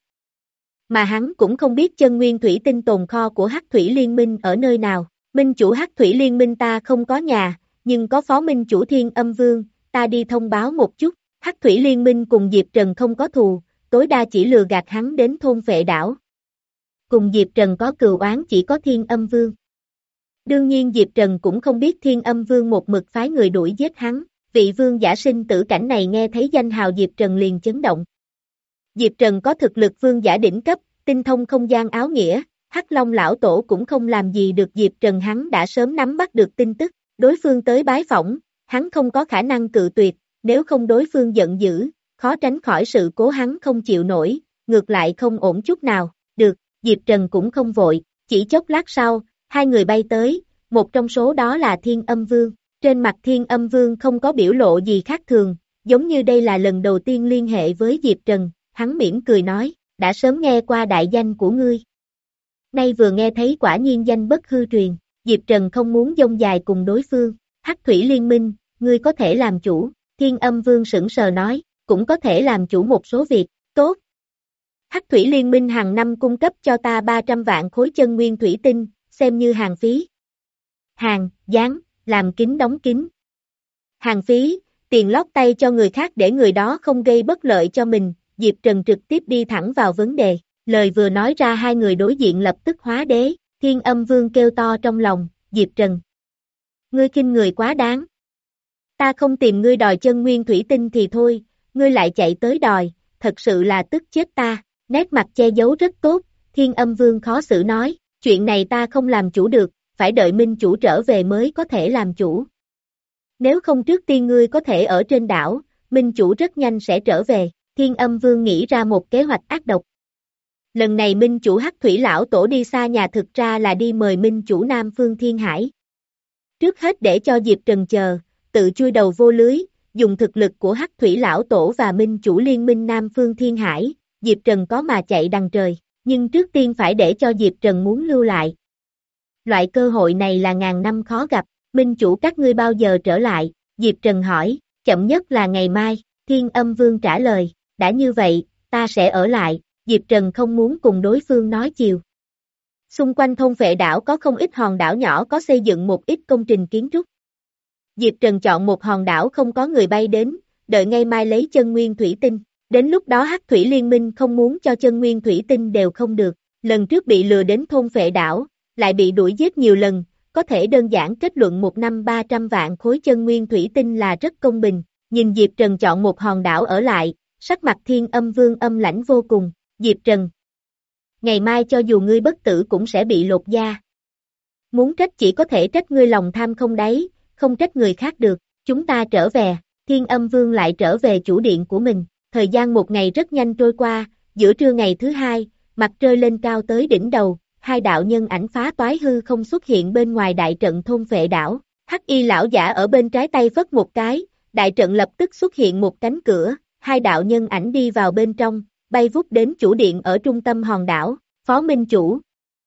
[SPEAKER 2] Mà hắn cũng không biết chân nguyên thủy tinh tồn kho của Hắc Thủy Liên Minh ở nơi nào, minh chủ Hắc Thủy Liên Minh ta không có nhà, nhưng có phó minh chủ Thiên Âm Vương, ta đi thông báo một chút, Hắc Thủy Liên Minh cùng Diệp Trần không có thù, tối đa chỉ lừa gạt hắn đến Thôn Phệ đảo. Cùng Diệp Trần có cừu oán chỉ có Thiên Âm Vương. Đương nhiên Diệp Trần cũng không biết Thiên Âm Vương một mực phái người đuổi giết hắn, vị vương giả sinh tử cảnh này nghe thấy danh hào Diệp Trần liền chấn động. Diệp Trần có thực lực vương giả đỉnh cấp, tinh thông không gian áo nghĩa, Hắc Long lão tổ cũng không làm gì được Diệp Trần, hắn đã sớm nắm bắt được tin tức, đối phương tới bái phỏng, hắn không có khả năng cự tuyệt, nếu không đối phương giận dữ, khó tránh khỏi sự cố hắn không chịu nổi, ngược lại không ổn chút nào, được, Diệp Trần cũng không vội, chỉ chốc lát sau, hai người bay tới, một trong số đó là Thiên Âm Vương, trên mặt Thiên Âm Vương không có biểu lộ gì khác thường, giống như đây là lần đầu tiên liên hệ với Diệp Trần, hắn mỉm cười nói, đã sớm nghe qua đại danh của ngươi. Nay vừa nghe thấy quả nhiên danh bất hư truyền, Diệp Trần không muốn dông dài cùng đối phương, Hắc Thủy Liên Minh, ngươi có thể làm chủ, Thiên Âm Vương sững sờ nói, cũng có thể làm chủ một số việc, tốt. Hắc Thủy Liên Minh hàng năm cung cấp cho ta ba trăm vạn khối chân nguyên thủy tinh, xem như hàng phí. Hàng, dán, làm kín đóng kín. Hàng phí, tiền lót tay cho người khác để người đó không gây bất lợi cho mình, Diệp Trần trực tiếp đi thẳng vào vấn đề, lời vừa nói ra hai người đối diện lập tức hóa đế, Thiên Âm Vương kêu to trong lòng, Diệp Trần. Ngươi khinh người quá đáng. Ta không tìm ngươi đòi chân nguyên thủy tinh thì thôi, ngươi lại chạy tới đòi, thật sự là tức chết ta, nét mặt che giấu rất tốt, Thiên Âm Vương khó xử nói, chuyện này ta không làm chủ được, phải đợi minh chủ trở về mới có thể làm chủ. Nếu không trước tiên ngươi có thể ở trên đảo, minh chủ rất nhanh sẽ trở về, Thiên Âm Vương nghĩ ra một kế hoạch ác độc. Lần này minh chủ Hắc Thủy Lão Tổ đi xa nhà thực ra là đi mời minh chủ Nam Phương Thiên Hải. Trước hết để cho Diệp Trần chờ, tự chui đầu vô lưới, dùng thực lực của Hắc Thủy Lão Tổ và minh chủ liên minh Nam Phương Thiên Hải, Diệp Trần có mà chạy đằng trời, nhưng trước tiên phải để cho Diệp Trần muốn lưu lại. Loại cơ hội này là ngàn năm khó gặp, minh chủ các ngươi bao giờ trở lại, Diệp Trần hỏi, chậm nhất là ngày mai, Thiên Âm Vương trả lời, đã như vậy, ta sẽ ở lại, Diệp Trần không muốn cùng đối phương nói chiều. Xung quanh thôn Phệ đảo có không ít hòn đảo nhỏ có xây dựng một ít công trình kiến trúc. Diệp Trần chọn một hòn đảo không có người bay đến, đợi ngày mai lấy chân nguyên thủy tinh, đến lúc đó Hắc Thủy Liên Minh không muốn cho chân nguyên thủy tinh đều không được, lần trước bị lừa đến thôn Phệ đảo, lại bị đuổi giết nhiều lần, có thể đơn giản kết luận một năm ba trăm vạn khối chân nguyên thủy tinh là rất công bình, nhìn Diệp Trần chọn một hòn đảo ở lại, sắc mặt Thiên Âm Vương âm lãnh vô cùng, Diệp Trần. Ngày mai cho dù ngươi bất tử cũng sẽ bị lột da. Muốn trách chỉ có thể trách ngươi lòng tham không đáy, không trách người khác được, chúng ta trở về, Thiên Âm Vương lại trở về chủ điện của mình, thời gian một ngày rất nhanh trôi qua, giữa trưa ngày thứ hai, mặt trời lên cao tới đỉnh đầu, hai đạo nhân ảnh phá toái hư không xuất hiện bên ngoài đại trận thôn Phệ đảo, Hắc Y lão giả ở bên trái tay phất một cái, đại trận lập tức xuất hiện một cánh cửa, hai đạo nhân ảnh đi vào bên trong, bay vút đến chủ điện ở trung tâm hòn đảo, Phó Minh Chủ.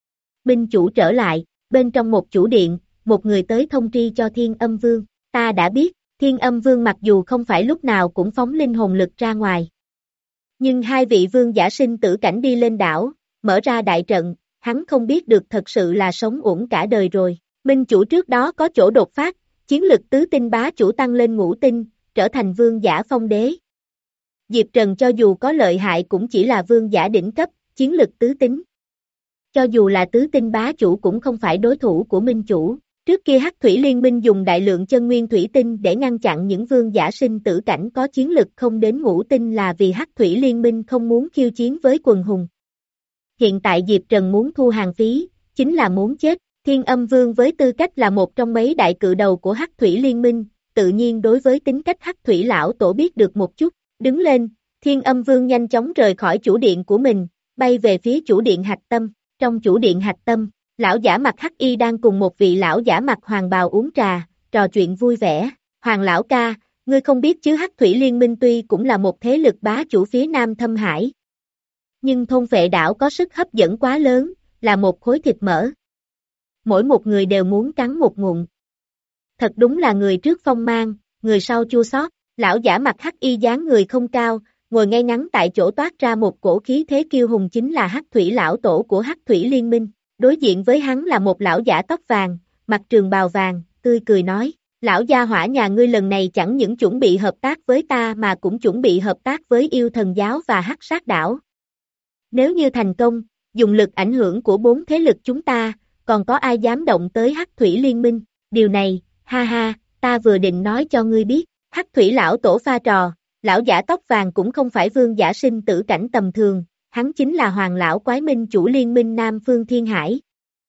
[SPEAKER 2] Minh Chủ trở lại, bên trong một chủ điện, một người tới thông tri cho Thiên Âm Vương, ta đã biết, Thiên Âm Vương mặc dù không phải lúc nào cũng phóng linh hồn lực ra ngoài. Nhưng hai vị vương giả sinh tử cảnh đi lên đảo, mở ra đại trận, hắn không biết được thật sự là sống uổng cả đời rồi. Minh Chủ trước đó có chỗ đột phát, chiến lực tứ tinh bá chủ tăng lên ngũ tinh, trở thành vương giả phong đế. Diệp Trần cho dù có lợi hại cũng chỉ là vương giả đỉnh cấp, chiến lực tứ tính. Cho dù là tứ tinh bá chủ cũng không phải đối thủ của Minh Chủ. Trước kia Hắc Thủy Liên Minh dùng đại lượng chân nguyên thủy tinh để ngăn chặn những vương giả sinh tử cảnh có chiến lực không đến ngũ tinh là vì Hắc Thủy Liên Minh không muốn khiêu chiến với quần hùng. Hiện tại Diệp Trần muốn thu hàng phí, chính là muốn chết. Thiên Âm Vương với tư cách là một trong mấy đại cự đầu của Hắc Thủy Liên Minh, tự nhiên đối với tính cách Hắc Thủy Lão Tổ biết được một chút. Đứng lên, Thiên Âm Vương nhanh chóng rời khỏi chủ điện của mình, bay về phía chủ điện Hạch Tâm. Trong chủ điện Hạch Tâm, lão giả mặc hắc y đang cùng một vị lão giả mặc hoàng bào uống trà, trò chuyện vui vẻ. Hoàng lão ca, ngươi không biết chứ Hắc Thủy Liên Minh tuy cũng là một thế lực bá chủ phía Nam Thâm Hải. Nhưng thôn Phệ đảo có sức hấp dẫn quá lớn, là một khối thịt mỡ. Mỗi một người đều muốn cắn một ngụm. Thật đúng là người trước phong mang, người sau chua xót. Lão giả mặc hắc y dáng người không cao, ngồi ngay ngắn tại chỗ toát ra một cổ khí thế kiêu hùng chính là Hắc Thủy Lão Tổ của Hắc Thủy Liên Minh. Đối diện với hắn là một lão giả tóc vàng, mặc trường bào vàng, tươi cười nói, lão gia hỏa nhà ngươi lần này chẳng những chuẩn bị hợp tác với ta mà cũng chuẩn bị hợp tác với Yêu Thần Giáo và Hắc Sát Đảo. Nếu như thành công, dùng lực ảnh hưởng của bốn thế lực chúng ta, còn có ai dám động tới Hắc Thủy Liên Minh, điều này, ha ha, ta vừa định nói cho ngươi biết, Hắc Thủy Lão Tổ pha trò, lão giả tóc vàng cũng không phải vương giả sinh tử cảnh tầm thường, hắn chính là Hoàng Lão Quái Minh Chủ Liên Minh Nam Phương Thiên Hải.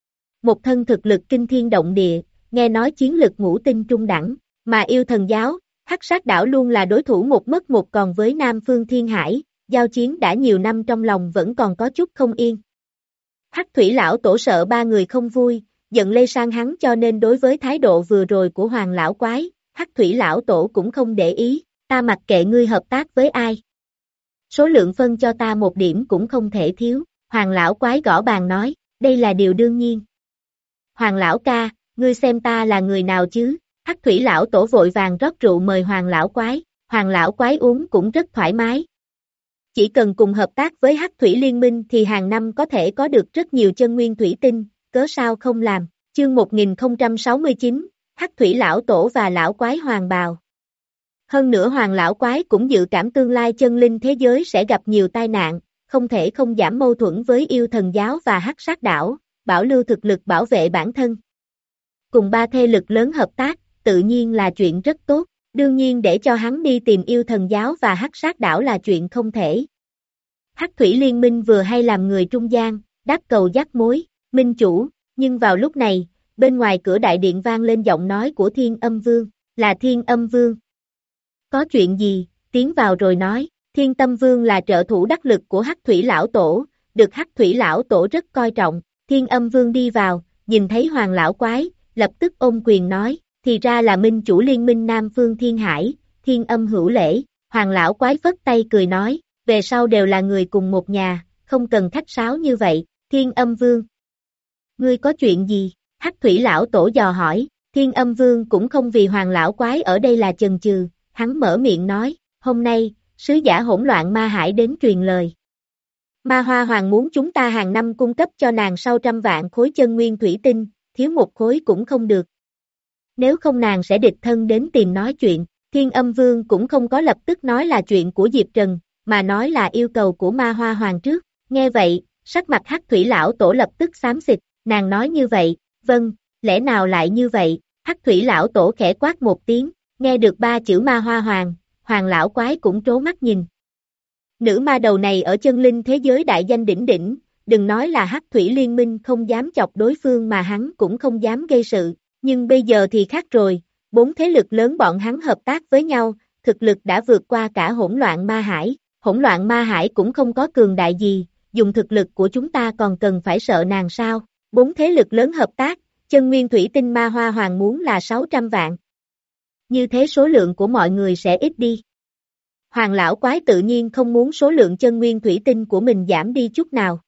[SPEAKER 2] Một thân thực lực kinh thiên động địa, nghe nói chiến lực ngũ tinh trung đẳng, mà Yêu Thần Giáo, Hắc Sát Đảo luôn là đối thủ một mất một còn với Nam Phương Thiên Hải, giao chiến đã nhiều năm trong lòng vẫn còn có chút không yên. Hắc Thủy Lão Tổ sợ ba người không vui, giận lây sang hắn cho nên đối với thái độ vừa rồi của Hoàng Lão Quái, Hắc Thủy Lão Tổ cũng không để ý, ta mặc kệ ngươi hợp tác với ai. Số lượng phân cho ta một điểm cũng không thể thiếu, Hoàng Lão Quái gõ bàn nói, đây là điều đương nhiên. Hoàng Lão ca, ngươi xem ta là người nào chứ, Hắc Thủy Lão Tổ vội vàng rót rượu mời Hoàng Lão Quái, Hoàng Lão Quái uống cũng rất thoải mái. Chỉ cần cùng hợp tác với Hắc Thủy Liên Minh thì hàng năm có thể có được rất nhiều chân nguyên thủy tinh, cớ sao không làm, chương một nghìn không trăm sáu mươi chín, Hắc Thủy Lão Tổ và Lão Quái Hoàng Bào. Hơn nữa Hoàng Lão Quái cũng dự cảm tương lai chân linh thế giới sẽ gặp nhiều tai nạn, không thể không giảm mâu thuẫn với Yêu Thần Giáo và Hắc Sát Đảo, bảo lưu thực lực bảo vệ bản thân. Cùng ba thế lực lớn hợp tác, tự nhiên là chuyện rất tốt, đương nhiên để cho hắn đi tìm Yêu Thần Giáo và Hắc Sát Đảo là chuyện không thể. Hắc Thủy Liên Minh vừa hay làm người trung gian, đáp cầu dắt mối, minh chủ, nhưng vào lúc này, bên ngoài cửa đại điện vang lên giọng nói của Thiên Âm Vương, là Thiên Âm Vương. Có chuyện gì, tiến vào rồi nói, Thiên Tâm Vương là trợ thủ đắc lực của Hắc Thủy Lão Tổ, được Hắc Thủy lão tổ rất coi trọng. Thiên Âm Vương đi vào, nhìn thấy Hoàng lão quái, lập tức ôm quyền nói, thì ra là minh chủ liên minh Nam Phương Thiên Hải, Thiên Âm hữu lễ. Hoàng lão quái phất tay cười nói, về sau đều là người cùng một nhà, không cần khách sáo như vậy. Thiên Âm Vương, ngươi có chuyện gì? Hắc Thủy lão tổ dò hỏi. Thiên Âm Vương cũng không vì Hoàng lão quái ở đây là chần chừ, hắn mở miệng nói, hôm nay, sứ giả hỗn loạn ma hải đến truyền lời. Ma Hoa Hoàng muốn chúng ta hàng năm cung cấp cho nàng sau trăm vạn khối chân nguyên thủy tinh, thiếu một khối cũng không được. Nếu không nàng sẽ địch thân đến tìm nói chuyện. Thiên Âm Vương cũng không có lập tức nói là chuyện của Diệp Trần, mà nói là yêu cầu của Ma Hoa Hoàng trước. Nghe vậy, sắc mặt Hắc Thủy lão tổ lập tức xám xịt, nàng nói như vậy, vâng, lẽ nào lại như vậy? Hắc Thủy lão tổ khẽ quát một tiếng, nghe được ba chữ Ma Hoa Hoàng, Hoàng lão quái cũng trố mắt nhìn. Nữ ma đầu này ở chân linh thế giới đại danh đỉnh đỉnh, đừng nói là Hắc Thủy liên minh không dám chọc đối phương mà hắn cũng không dám gây sự, nhưng bây giờ thì khác rồi, bốn thế lực lớn bọn hắn hợp tác với nhau, thực lực đã vượt qua cả hỗn loạn ma hải, hỗn loạn ma hải cũng không có cường đại gì, dùng thực lực của chúng ta còn cần phải sợ nàng sao? Bốn thế lực lớn hợp tác, chân nguyên thủy tinh Ma Hoa Hoàng muốn là sáu trăm vạn. Như thế số lượng của mọi người sẽ ít đi. Hoàng lão quái tự nhiên không muốn số lượng chân nguyên thủy tinh của mình giảm đi chút nào.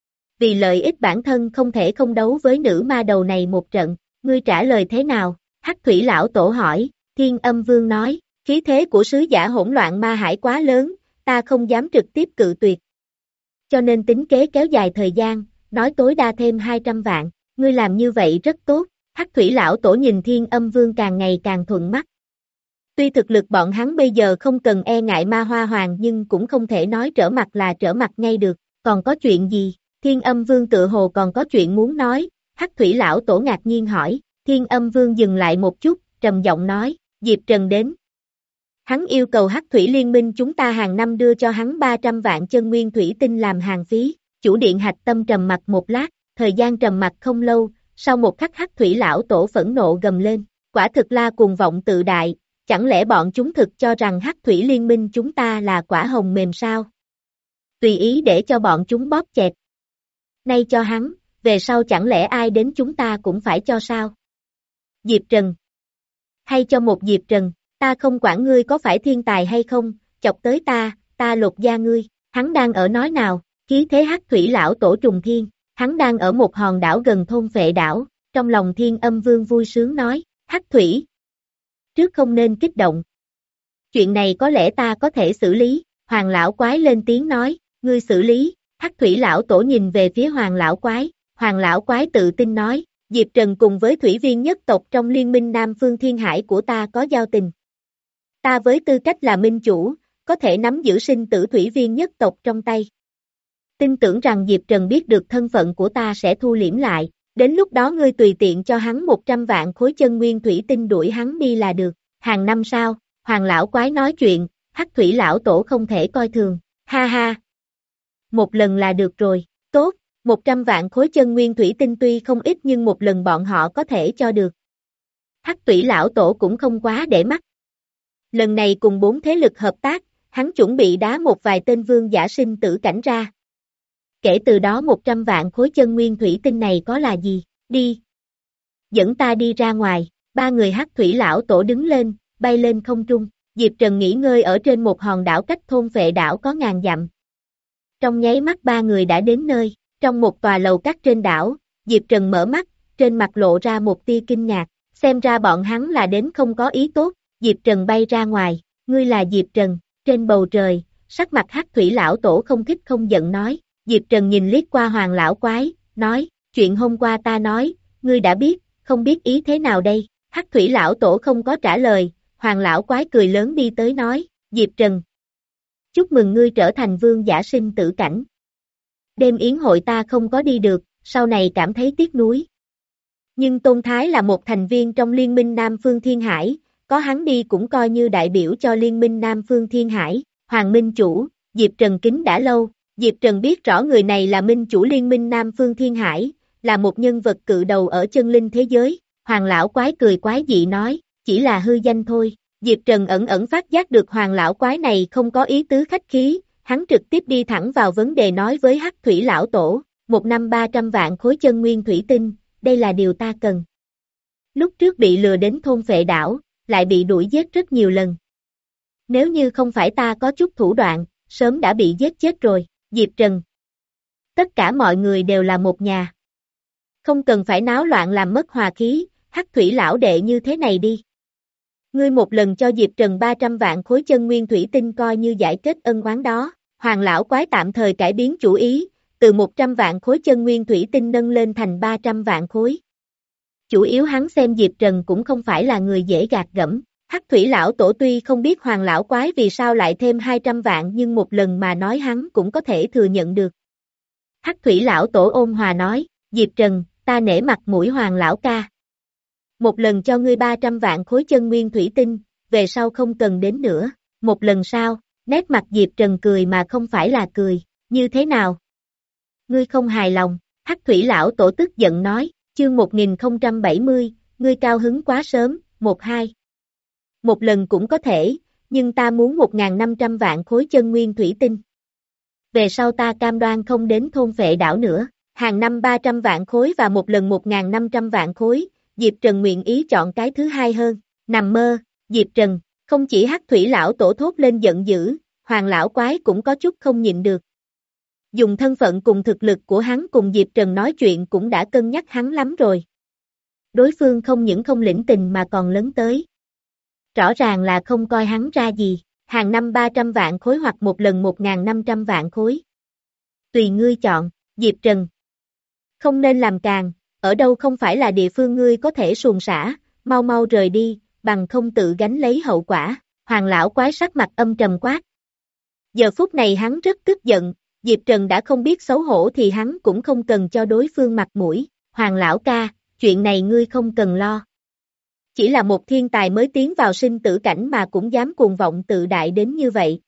[SPEAKER 2] Vì lợi ích bản thân không thể không đấu với nữ ma đầu này một trận, ngươi trả lời thế nào? Hắc Thủy lão tổ hỏi. Thiên Âm Vương nói, khí thế của sứ giả hỗn loạn ma hải quá lớn, ta không dám trực tiếp cự tuyệt. Cho nên tính kế kéo dài thời gian, nói tối đa thêm hai trăm vạn, ngươi làm như vậy rất tốt. Hắc Thủy lão tổ nhìn Thiên Âm Vương càng ngày càng thuận mắt. Tuy thực lực bọn hắn bây giờ không cần e ngại Ma Hoa Hoàng nhưng cũng không thể nói trở mặt là trở mặt ngay được, còn có chuyện gì? Thiên Âm Vương tự hồ còn có chuyện muốn nói, Hắc Thủy lão tổ ngạc nhiên hỏi. Thiên Âm Vương dừng lại một chút, trầm giọng nói, Diệp Trần đến. Hắn yêu cầu Hắc Thủy liên minh chúng ta hàng năm đưa cho hắn ba trăm vạn chân nguyên thủy tinh làm hàng phí. Chủ điện Hạch Tâm trầm mặt một lát, thời gian trầm mặt không lâu, sau một khắc Hắc Thủy lão tổ phẫn nộ gầm lên, quả thực là cuồng vọng tự đại, chẳng lẽ bọn chúng thực cho rằng Hắc Thủy liên minh chúng ta là quả hồng mềm sao? Tùy ý để cho bọn chúng bóp chẹt. Nay cho hắn, về sau chẳng lẽ ai đến chúng ta cũng phải cho sao? Diệp Trần. Hay cho một Diệp Trần, ta không quản ngươi có phải thiên tài hay không, chọc tới ta, ta lột da ngươi. Hắn đang ở nói nào? Khí thế Hắc Thủy lão tổ trùng thiên, hắn đang ở một hòn đảo gần thôn Phệ đảo, trong lòng Thiên Âm Vương vui sướng nói, Hắc Thủy, trước không nên kích động. Chuyện này có lẽ ta có thể xử lý, Hoàng lão quái lên tiếng nói, ngươi xử lý. Hắc Thủy lão tổ nhìn về phía Hoàng lão quái, Hoàng lão quái tự tin nói, Diệp Trần cùng với thủy viên nhất tộc trong liên minh Nam Phương Thiên Hải của ta có giao tình. Ta với tư cách là minh chủ, có thể nắm giữ sinh tử thủy viên nhất tộc trong tay. Tin tưởng rằng Diệp Trần biết được thân phận của ta sẽ thu liễm lại, đến lúc đó ngươi tùy tiện cho hắn một trăm vạn khối chân nguyên thủy tinh đuổi hắn đi là được. Hàng năm sao? Hoàng lão quái nói chuyện, Hắc Thủy lão tổ không thể coi thường, ha ha. Một lần là được rồi, tốt, một trăm vạn khối chân nguyên thủy tinh tuy không ít nhưng một lần bọn họ có thể cho được. Hắc Thủy lão tổ cũng không quá để mắt. Lần này cùng bốn thế lực hợp tác, hắn chuẩn bị đá một vài tên vương giả sinh tử cảnh ra. Kể từ đó một trăm vạn khối chân nguyên thủy tinh này có là gì? Đi. Dẫn ta đi ra ngoài, ba người Hắc Thủy lão tổ đứng lên, bay lên không trung. Diệp Trần nghỉ ngơi ở trên một hòn đảo cách thôn Phệ đảo có ngàn dặm. Trong nháy mắt ba người đã đến nơi, trong một tòa lầu các trên đảo, Diệp Trần mở mắt, trên mặt lộ ra một tia kinh ngạc, xem ra bọn hắn là đến không có ý tốt. Diệp Trần bay ra ngoài, ngươi là Diệp Trần, trên bầu trời, sắc mặt Hắc Thủy lão tổ không thích không giận nói. Diệp Trần nhìn liếc qua Hoàng lão quái, nói, chuyện hôm qua ta nói, ngươi đã biết, không biết ý thế nào đây? Hắc Thủy lão tổ không có trả lời, Hoàng lão quái cười lớn đi tới nói, Diệp Trần, chúc mừng ngươi trở thành vương giả sinh tử cảnh. Đêm yến hội ta không có đi được, sau này cảm thấy tiếc nuối. Nhưng Tôn Thái là một thành viên trong Liên minh Nam Phương Thiên Hải, có hắn đi cũng coi như đại biểu cho Liên minh Nam Phương Thiên Hải. Hoàng minh chủ, Diệp Trần kính đã lâu. Diệp Trần biết rõ người này là minh chủ Liên minh Nam Phương Thiên Hải, là một nhân vật cự đầu ở chân linh thế giới. Hoàng lão quái cười quái dị nói, chỉ là hư danh thôi. Diệp Trần ẩn ẩn phát giác được Hoàng lão quái này không có ý tứ khách khí, Hắn trực tiếp đi thẳng vào vấn đề nói với Hắc Thủy lão tổ, một năm ba trăm vạn khối chân nguyên thủy tinh, đây là điều ta cần. Lúc trước bị lừa đến thôn Phệ đảo, lại bị đuổi giết rất nhiều lần. Nếu như không phải ta có chút thủ đoạn, sớm đã bị giết chết rồi, Diệp Trần. Tất cả mọi người đều là một nhà. Không cần phải náo loạn làm mất hòa khí, Hắc Thủy lão đệ như thế này đi. Ngươi một lần cho Diệp Trần ba trăm vạn khối chân nguyên thủy tinh coi như giải kết ân oán đó. Hoàng lão quái tạm thời cải biến chủ ý, từ một trăm vạn khối chân nguyên thủy tinh nâng lên thành ba trăm vạn khối. Chủ yếu hắn xem Diệp Trần cũng không phải là người dễ gạt gẫm. Hắc Thủy lão tổ tuy không biết Hoàng lão quái vì sao lại thêm hai trăm vạn nhưng một lần mà nói hắn cũng có thể thừa nhận được. Hắc Thủy lão tổ ôn hòa nói, Diệp Trần, ta nể mặt mũi Hoàng lão ca. Một lần cho ngươi ba trăm vạn khối chân nguyên thủy tinh, về sau không cần đến nữa. Một lần sau, nét mặt Diệp Trần cười mà không phải là cười, như thế nào? Ngươi không hài lòng, Hắc Thủy lão tổ tức giận nói, chương một nghìn không trăm bảy mươi, ngươi cao hứng quá sớm, một hai. Một lần cũng có thể, nhưng ta muốn một nghìn năm trăm vạn khối chân nguyên thủy tinh. Về sau ta cam đoan không đến thôn Phệ đảo nữa, hàng năm ba trăm vạn khối và một lần một nghìn năm trăm vạn khối, Diệp Trần nguyện ý chọn cái thứ hai hơn, nằm mơ, Diệp Trần, không chỉ Hắc Thủy lão tổ thốt lên giận dữ, Hoàng lão quái cũng có chút không nhịn được. Dùng thân phận cùng thực lực của hắn cùng Diệp Trần nói chuyện cũng đã cân nhắc hắn lắm rồi. Đối phương không những không lĩnh tình mà còn lấn tới. Rõ ràng là không coi hắn ra gì, hàng năm ba trăm vạn khối hoặc một lần một nghìn năm trăm vạn khối. Tùy ngươi chọn, Diệp Trần. Không nên làm càng, ở đâu không phải là địa phương ngươi có thể suồng sã, mau mau rời đi, bằng không tự gánh lấy hậu quả, Hoàng lão quái sắc mặt âm trầm quát. Giờ phút này hắn rất tức giận, Diệp Trần đã không biết xấu hổ thì hắn cũng không cần cho đối phương mặt mũi, Hoàng lão ca, chuyện này ngươi không cần lo. Chỉ là một thiên tài mới tiến vào sinh tử cảnh mà cũng dám cuồng vọng tự đại đến như vậy.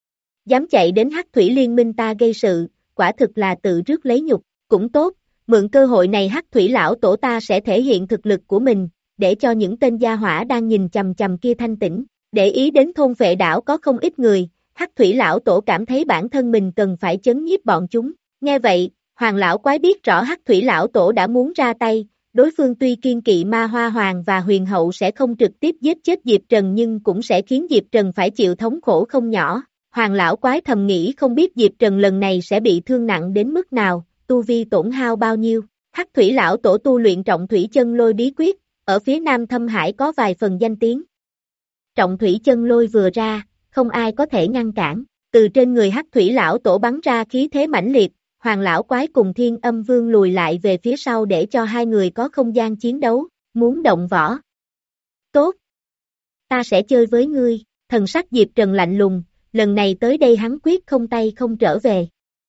[SPEAKER 2] Dám chạy đến Hắc Thủy Liên minh ta gây sự, quả thực là tự rước lấy nhục, cũng tốt, mượn cơ hội này Hắc Thủy lão tổ ta sẽ thể hiện thực lực của mình, để cho những tên gia hỏa đang nhìn chằm chằm kia thanh tỉnh, để ý đến thôn Phệ đảo có không ít người, Hắc Thủy lão tổ cảm thấy bản thân mình cần phải chấn nhiếp bọn chúng, nghe vậy, Hoàng lão quái biết rõ Hắc Thủy lão tổ đã muốn ra tay, đối phương tuy kiên kỵ Ma Hoa Hoàng và Huyền Hậu sẽ không trực tiếp giết chết Diệp Trần nhưng cũng sẽ khiến Diệp Trần phải chịu thống khổ không nhỏ, Hoàng lão quái thầm nghĩ không biết Diệp Trần lần này sẽ bị thương nặng đến mức nào, tu vi tổn hao bao nhiêu, Hắc Thủy lão tổ tu luyện Trọng Thủy Chân Lôi bí quyết, ở phía Nam Thâm Hải có vài phần danh tiếng. Trọng Thủy Chân Lôi vừa ra, không ai có thể ngăn cản, từ trên người Hắc Thủy lão tổ bắn ra khí thế mãnh liệt, Hoàng lão quái cùng Thiên Âm Vương lùi lại về phía sau để cho hai người có không gian chiến đấu, muốn động võ. Tốt! Ta sẽ chơi với ngươi, thần sắc Diệp Trần lạnh lùng, lần này tới đây hắn quyết không tay không trở về.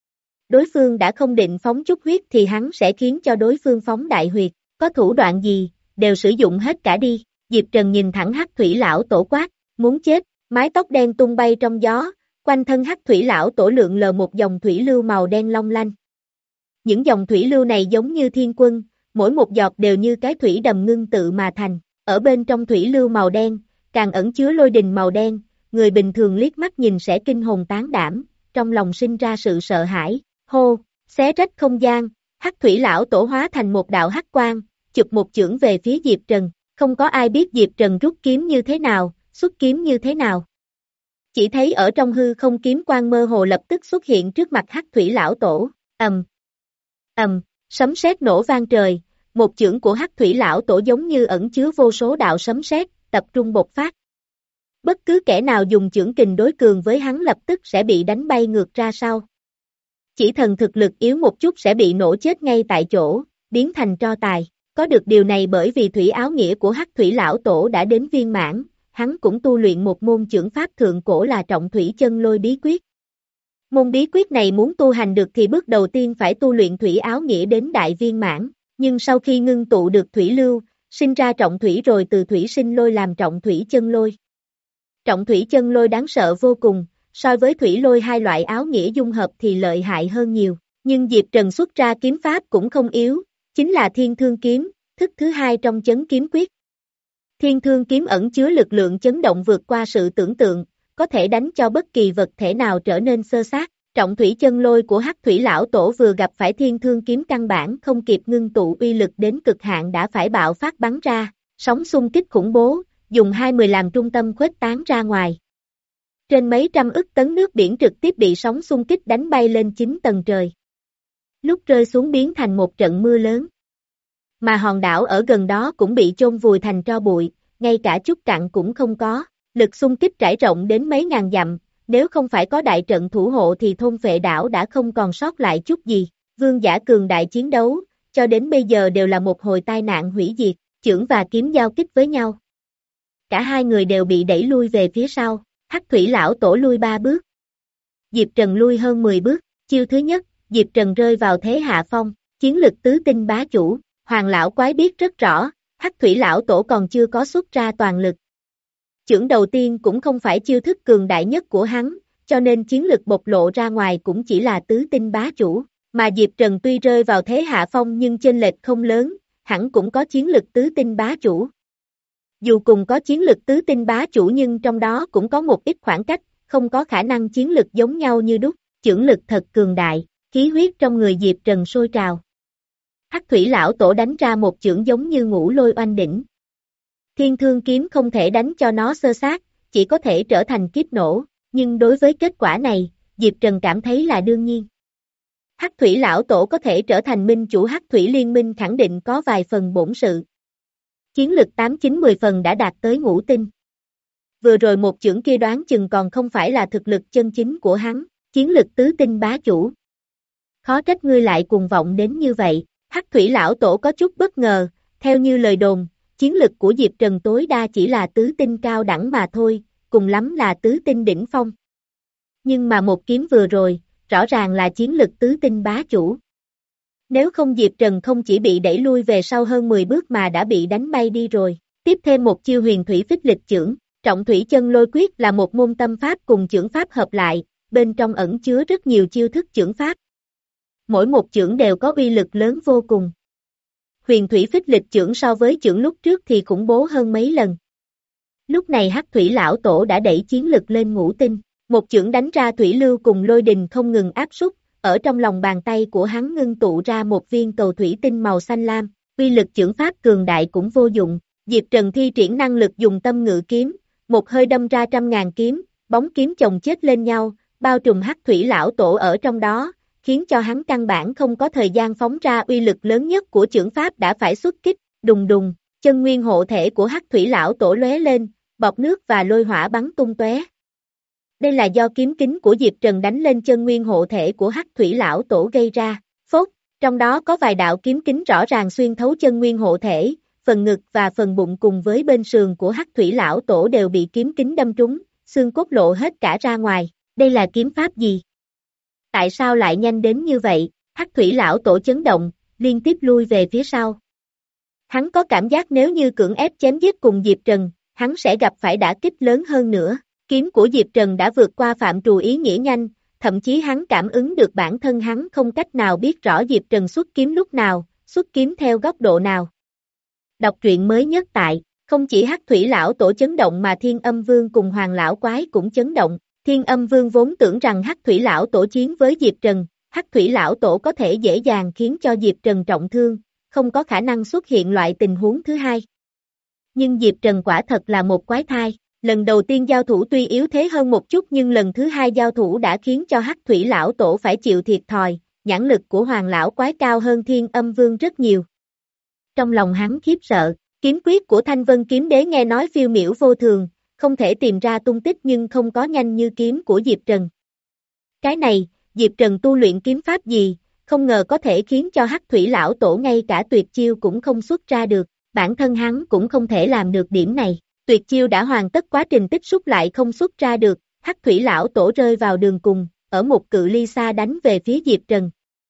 [SPEAKER 2] Đối phương đã không định phóng chút huyết thì hắn sẽ khiến cho đối phương phóng đại huyệt, có thủ đoạn gì, đều sử dụng hết cả đi, Diệp Trần nhìn thẳng Hắc Thủy lão tổ quát, muốn chết, mái tóc đen tung bay trong gió, quanh thân Hắc Thủy lão tổ lượn lờ một dòng thủy lưu màu đen long lanh. Những dòng thủy lưu này giống như thiên quân, mỗi một giọt đều như cái thủy đầm ngưng tự mà thành, ở bên trong thủy lưu màu đen, càng ẩn chứa lôi đình màu đen, người bình thường liếc mắt nhìn sẽ kinh hồn tán đảm, trong lòng sinh ra sự sợ hãi, hô, xé rách không gian, Hắc Thủy lão tổ hóa thành một đạo hắc quang, chụp một chưởng về phía Diệp Trần, không có ai biết Diệp Trần rút kiếm như thế nào, xuất kiếm như thế nào. Chỉ thấy ở trong hư không kiếm quang mơ hồ lập tức xuất hiện trước mặt Hắc Thủy lão tổ, ầm, ầm, sấm sét nổ vang trời, một chưởng của Hắc Thủy lão tổ giống như ẩn chứa vô số đạo sấm sét, tập trung bộc phát. Bất cứ kẻ nào dùng chưởng kình đối cường với hắn lập tức sẽ bị đánh bay ngược ra sau. Chỉ thần thực lực yếu một chút sẽ bị nổ chết ngay tại chỗ, biến thành tro tài. Có được điều này bởi vì thủy áo nghĩa của Hắc Thủy lão tổ đã đến viên mãn, hắn cũng tu luyện một môn chưởng pháp thượng cổ là Trọng Thủy Chân Lôi bí quyết. Môn bí quyết này muốn tu hành được thì bước đầu tiên phải tu luyện thủy áo nghĩa đến đại viên mãn, nhưng sau khi ngưng tụ được thủy lưu, sinh ra trọng thủy rồi từ thủy sinh lôi làm Trọng Thủy Chân Lôi. Trọng Thủy Chân Lôi đáng sợ vô cùng, so với thủy lôi hai loại áo nghĩa dung hợp thì lợi hại hơn nhiều, nhưng Diệp Trần xuất ra kiếm pháp cũng không yếu, chính là Thiên Thương Kiếm, thức thứ hai trong chấn kiếm quyết. Thiên Thương Kiếm ẩn chứa lực lượng chấn động vượt qua sự tưởng tượng, có thể đánh cho bất kỳ vật thể nào trở nên xơ xác. Trọng thủy chân lôi của Hắc Thủy Lão Tổ vừa gặp phải thiên thương kiếm căn bản không kịp ngưng tụ uy lực đến cực hạn đã phải bạo phát bắn ra, sóng xung kích khủng bố, dùng hai mươi làm trung tâm khuếch tán ra ngoài. Trên mấy trăm ức tấn nước biển trực tiếp bị sóng xung kích đánh bay lên chín tầng trời. Lúc rơi xuống biến thành một trận mưa lớn. Mà hòn đảo ở gần đó cũng bị chôn vùi thành tro bụi, ngay cả chút cặn cũng không có, lực xung kích trải rộng đến mấy ngàn dặm, nếu không phải có đại trận thủ hộ thì thôn Phệ đảo đã không còn sót lại chút gì. Vương giả cường đại chiến đấu, cho đến bây giờ đều là một hồi tai nạn hủy diệt, chưởng và kiếm giao kích với nhau. Cả hai người đều bị đẩy lui về phía sau, Hắc Thủy Lão Tổ lui ba bước. Diệp Trần lui hơn mười bước, chiêu thứ nhất, Diệp Trần rơi vào thế hạ phong, chiến lực tứ tinh bá chủ, Hoàng Lão Quái biết rất rõ, Hắc Thủy Lão Tổ còn chưa có xuất ra toàn lực. Chưởng đầu tiên cũng không phải chiêu thức cường đại nhất của hắn, cho nên chiến lực bộc lộ ra ngoài cũng chỉ là tứ tinh bá chủ, mà Diệp Trần tuy rơi vào thế hạ phong nhưng chênh lệch không lớn, hẳn cũng có chiến lực tứ tinh bá chủ. Dù cùng có chiến lực tứ tinh bá chủ nhưng trong đó cũng có một ít khoảng cách, không có khả năng chiến lực giống nhau như đúc, chưởng lực thật cường đại, khí huyết trong người Diệp Trần sôi trào. Hắc Thủy Lão Tổ đánh ra một chưởng giống như ngũ lôi oanh đỉnh. Thiên thương kiếm không thể đánh cho nó xơ xác, chỉ có thể trở thành kiếp nổ, nhưng đối với kết quả này, Diệp Trần cảm thấy là đương nhiên. Hắc Thủy Lão Tổ có thể trở thành minh chủ Hắc Thủy Liên Minh khẳng định có vài phần bổn sự. Chiến lực tám chín mười phần đã đạt tới ngũ tinh. Vừa rồi một chưởng kia đoán chừng còn không phải là thực lực chân chính của hắn, chiến lực tứ tinh bá chủ. Khó trách ngươi lại cuồng vọng đến như vậy, Hắc Thủy Lão Tổ có chút bất ngờ, theo như lời đồn, chiến lực của Diệp Trần tối đa chỉ là tứ tinh cao đẳng mà thôi, cùng lắm là tứ tinh đỉnh phong. Nhưng mà một kiếm vừa rồi, rõ ràng là chiến lực tứ tinh bá chủ. Nếu không Diệp Trần không chỉ bị đẩy lui về sau hơn mười bước mà đã bị đánh bay đi rồi. Tiếp thêm một chiêu huyền thủy phích lịch chưởng, trọng thủy chân lôi quyết là một môn tâm pháp cùng chưởng pháp hợp lại, bên trong ẩn chứa rất nhiều chiêu thức chưởng pháp. Mỗi một chưởng đều có uy lực lớn vô cùng. Huyền thủy phích lịch chưởng so với chưởng lúc trước thì khủng bố hơn mấy lần. Lúc này Hắc Thủy Lão Tổ đã đẩy chiến lực lên ngũ tinh, một chưởng đánh ra thủy lưu cùng lôi đình không ngừng áp súc, ở trong lòng bàn tay của hắn ngưng tụ ra một viên cầu thủy tinh màu xanh lam, uy lực chưởng pháp cường đại cũng vô dụng. Diệp Trần thi triển năng lực dùng tâm ngự kiếm, một hơi đâm ra trăm ngàn kiếm, bóng kiếm chồng chết lên nhau, bao trùm Hắc Thủy Lão Tổ ở trong đó, khiến cho hắn căn bản không có thời gian phóng ra uy lực lớn nhất của chưởng pháp đã phải xuất kích, đùng đùng, chân nguyên hộ thể của Hắc Thủy Lão Tổ lóe lên, bọt nước và lôi hỏa bắn tung tóe. Đây là do kiếm kính của Diệp Trần đánh lên chân nguyên hộ thể của Hắc Thủy Lão Tổ gây ra, phốt, trong đó có vài đạo kiếm kính rõ ràng xuyên thấu chân nguyên hộ thể, phần ngực và phần bụng cùng với bên sườn của Hắc Thủy Lão Tổ đều bị kiếm kính đâm trúng, xương cốt lộ hết cả ra ngoài, đây là kiếm pháp gì? Tại sao lại nhanh đến như vậy? Hắc Thủy Lão Tổ chấn động, liên tiếp lui về phía sau. Hắn có cảm giác nếu như cưỡng ép chém giết cùng Diệp Trần, hắn sẽ gặp phải đả kích lớn hơn nữa. Kiếm của Diệp Trần đã vượt qua phạm trù ý nghĩa nhanh, thậm chí hắn cảm ứng được bản thân hắn không cách nào biết rõ Diệp Trần xuất kiếm lúc nào, xuất kiếm theo góc độ nào. Đọc truyện mới nhất tại, không chỉ Hắc Thủy Lão Tổ chấn động mà Thiên Âm Vương cùng Hoàng Lão Quái cũng chấn động. Thiên Âm Vương vốn tưởng rằng Hắc Thủy Lão Tổ chiến với Diệp Trần, Hắc Thủy Lão Tổ có thể dễ dàng khiến cho Diệp Trần trọng thương, không có khả năng xuất hiện loại tình huống thứ hai. Nhưng Diệp Trần quả thật là một quái thai, lần đầu tiên giao thủ tuy yếu thế hơn một chút nhưng lần thứ hai giao thủ đã khiến cho Hắc Thủy Lão Tổ phải chịu thiệt thòi, nhãn lực của Hoàng Lão Quái cao hơn Thiên Âm Vương rất nhiều. Trong lòng hắn khiếp sợ, kiếm quyết của Thanh Vân Kiếm Đế nghe nói phiêu miểu vô thường, không thể tìm ra tung tích nhưng không có nhanh như kiếm của Diệp Trần. Cái này, Diệp Trần tu luyện kiếm pháp gì, không ngờ có thể khiến cho Hắc Thủy Lão Tổ ngay cả tuyệt chiêu cũng không xuất ra được, bản thân hắn cũng không thể làm được điểm này. Tuyệt chiêu đã hoàn tất quá trình tích xúc lại không xuất ra được, Hắc Thủy Lão Tổ rơi vào đường cùng, ở một cự ly xa đánh về phía Diệp Trần.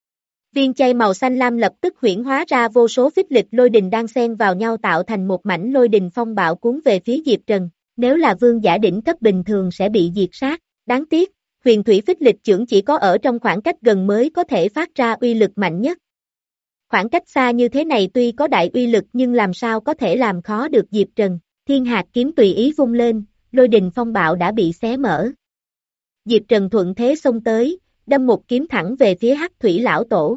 [SPEAKER 2] Viên chây màu xanh lam lập tức huyễn hóa ra vô số phích lịch lôi đình đang xen vào nhau tạo thành một mảnh lôi đình phong bạo cuốn về phía Diệp Trần. Nếu là vương giả đỉnh cấp bình thường sẽ bị diệt sát, đáng tiếc, huyền thủy phích lịch chưởng chỉ có ở trong khoảng cách gần mới có thể phát ra uy lực mạnh nhất. Khoảng cách xa như thế này tuy có đại uy lực nhưng làm sao có thể làm khó được Diệp Trần. Thiên hạt kiếm tùy ý vung lên, lôi đình phong bạo đã bị xé mở. Diệp Trần thuận thế xông tới, đâm một kiếm thẳng về phía Hắc Thủy Lão Tổ.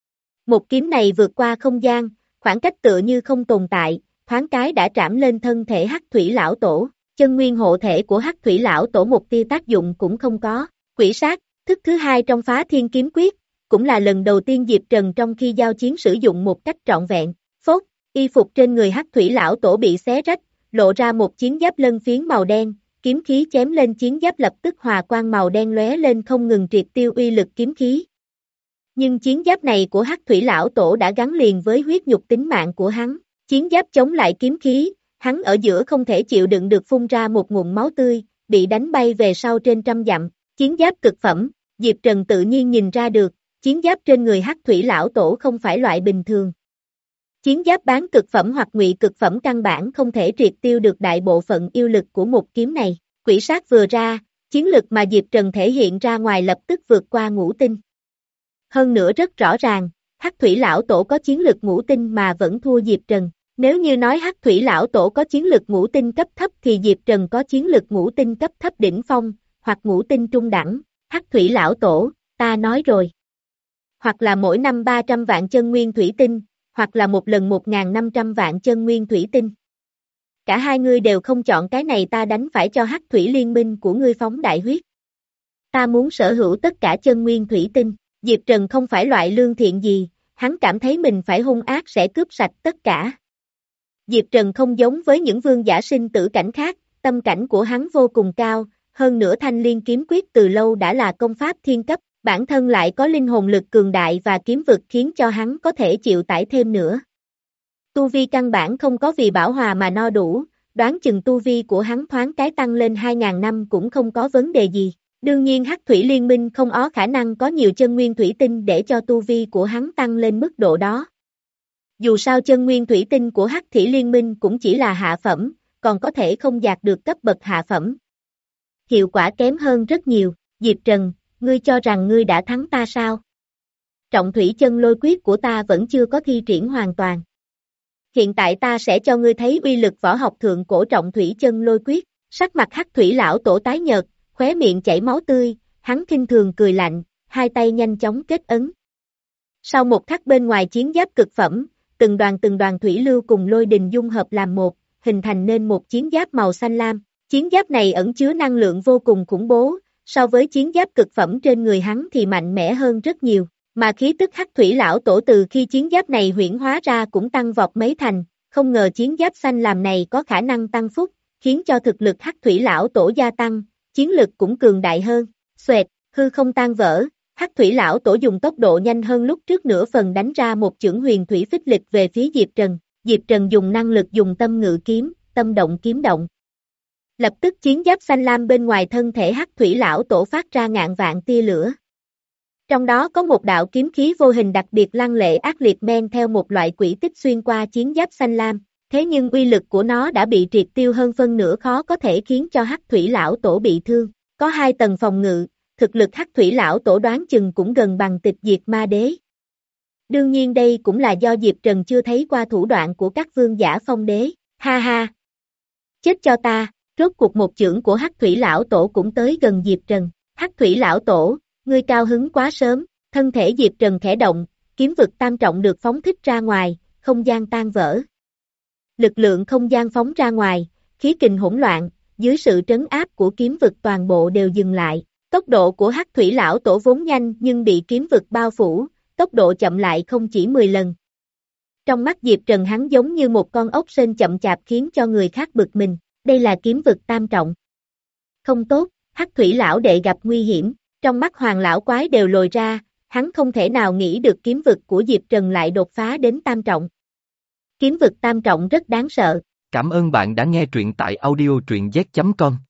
[SPEAKER 2] Một kiếm này vượt qua không gian, khoảng cách tựa như không tồn tại, thoáng cái đã trảm lên thân thể Hắc Thủy Lão Tổ, chân nguyên hộ thể của Hắc Thủy Lão Tổ một tia tác dụng cũng không có. Quỷ sát, thức thứ hai trong Phá Thiên Kiếm Quyết, cũng là lần đầu tiên Diệp Trần trong khi giao chiến sử dụng một cách trọn vẹn. Phốt, y phục trên người Hắc Thủy Lão Tổ bị xé rách, lộ ra một chiến giáp lân phiến màu đen, kiếm khí chém lên chiến giáp lập tức hòa quang màu đen lóe lên không ngừng triệt tiêu uy lực kiếm khí. Nhưng chiến giáp này của Hắc Thủy Lão Tổ đã gắn liền với huyết nhục tính mạng của hắn, chiến giáp chống lại kiếm khí, hắn ở giữa không thể chịu đựng được phun ra một ngụm máu tươi, bị đánh bay về sau trên trăm dặm. Chiến giáp cực phẩm, Diệp Trần tự nhiên nhìn ra được, chiến giáp trên người Hắc Thủy Lão Tổ không phải loại bình thường. Chiến giáp bán cực phẩm hoặc ngụy cực phẩm căn bản không thể triệt tiêu được đại bộ phận yêu lực của một kiếm này. Quỷ sát vừa ra, chiến lực mà Diệp Trần thể hiện ra ngoài lập tức vượt qua ngũ tinh. Hơn nữa rất rõ ràng, Hắc Thủy Lão Tổ có chiến lực ngũ tinh mà vẫn thua Diệp Trần. Nếu như nói Hắc Thủy Lão Tổ có chiến lực ngũ tinh cấp thấp thì Diệp Trần có chiến lực ngũ tinh cấp thấp đỉnh phong, hoặc ngũ tinh trung đẳng. Hắc Thủy Lão Tổ, ta nói rồi. Hoặc là mỗi năm ba trăm vạn chân nguyên thủy tinh, hoặc là một lần một nghìn năm trăm vạn chân nguyên thủy tinh. Cả hai ngươi đều không chọn cái này, ta đánh phải cho Hắc Thủy Liên Minh của ngươi phóng đại huyết. Ta muốn sở hữu tất cả chân nguyên thủy tinh. Diệp Trần không phải loại lương thiện gì, hắn cảm thấy mình phải hung ác sẽ cướp sạch tất cả. Diệp Trần không giống với những vương giả sinh tử cảnh khác, tâm cảnh của hắn vô cùng cao, hơn nữa Thanh Liên Kiếm Quyết từ lâu đã là công pháp thiên cấp, bản thân lại có linh hồn lực cường đại và kiếm vực khiến cho hắn có thể chịu tải thêm nữa. Tu vi căn bản không có vì bảo hòa mà no đủ, đoán chừng tu vi của hắn thoáng cái tăng lên hai nghìn năm cũng không có vấn đề gì. Đương nhiên Hắc Thủy Liên Minh không có khả năng có nhiều chân nguyên thủy tinh để cho tu vi của hắn tăng lên mức độ đó. Dù sao chân nguyên thủy tinh của Hắc Thủy Liên Minh cũng chỉ là hạ phẩm, còn có thể không đạt được cấp bậc hạ phẩm. Hiệu quả kém hơn rất nhiều. Diệp Trần, ngươi cho rằng ngươi đã thắng ta sao? Trọng thủy chân lôi quyết của ta vẫn chưa có thi triển hoàn toàn. Hiện tại ta sẽ cho ngươi thấy uy lực võ học thượng cổ trọng thủy chân lôi quyết. Sắc mặt Hắc Thủy Lão Tổ tái nhợt, khóe miệng chảy máu tươi, hắn khinh thường cười lạnh, hai tay nhanh chóng kết ấn. Sau một khắc bên ngoài chiến giáp cực phẩm, từng đoàn từng đoàn thủy lưu cùng lôi đình dung hợp làm một, hình thành nên một chiến giáp màu xanh lam. Chiến giáp này ẩn chứa năng lượng vô cùng khủng bố, so với chiến giáp cực phẩm trên người hắn thì mạnh mẽ hơn rất nhiều, mà khí tức Hắc Thủy Lão Tổ từ khi chiến giáp này huyễn hóa ra cũng tăng vọt mấy thành, không ngờ chiến giáp xanh lam này có khả năng tăng phúc, khiến cho thực lực Hắc Thủy Lão Tổ gia tăng, chiến lực cũng cường đại hơn. Xoẹt, hư không tan vỡ, Hắc Thủy Lão Tổ dùng tốc độ nhanh hơn lúc trước nửa phần đánh ra một chưởng huyền thủy phích lịch về phía Diệp Trần. Diệp Trần dùng năng lực dùng tâm ngự kiếm, tâm động kiếm động. Lập tức chiến giáp xanh lam bên ngoài thân thể Hắc Thủy Lão Tổ phát ra ngàn vạn tia lửa. Trong đó có một đạo kiếm khí vô hình đặc biệt lăng lệ ác liệt men theo một loại quỹ tích xuyên qua chiến giáp xanh lam. Thế nhưng uy lực của nó đã bị triệt tiêu hơn phân nửa, khó có thể khiến cho Hắc Thủy Lão Tổ bị thương. Có hai tầng phòng ngự, thực lực Hắc Thủy Lão Tổ đoán chừng cũng gần bằng tịch diệt ma đế. Đương nhiên đây cũng là do Diệp Trần chưa thấy qua thủ đoạn của các vương giả phong đế. Ha ha! Chết cho ta! Rốt cuộc một chưởng của Hắc Thủy Lão Tổ cũng tới gần Diệp Trần. Hắc Thủy Lão Tổ, ngươi cao hứng quá sớm. Thân thể Diệp Trần khẽ động, kiếm vực tam trọng được phóng thích ra ngoài, không gian tan vỡ. Lực lượng không gian phóng ra ngoài, khí kình hỗn loạn, dưới sự trấn áp của kiếm vực toàn bộ đều dừng lại. Tốc độ của Hắc Thủy Lão Tổ vốn nhanh nhưng bị kiếm vực bao phủ, tốc độ chậm lại không chỉ mười lần. Trong mắt Diệp Trần hắn giống như một con ốc sên chậm chạp khiến cho người khác bực mình. Đây là kiếm vực tam trọng. Không tốt, Hắc Thủy Lão Đệ gặp nguy hiểm, trong mắt Hoàng Lão Quái đều lồi ra, hắn không thể nào nghĩ được kiếm vực của Diệp Trần lại đột phá đến tam trọng. Kiếm vực tam trọng rất đáng sợ.
[SPEAKER 1] Cảm ơn bạn đã nghe truyện tại audio truyện z chấm com.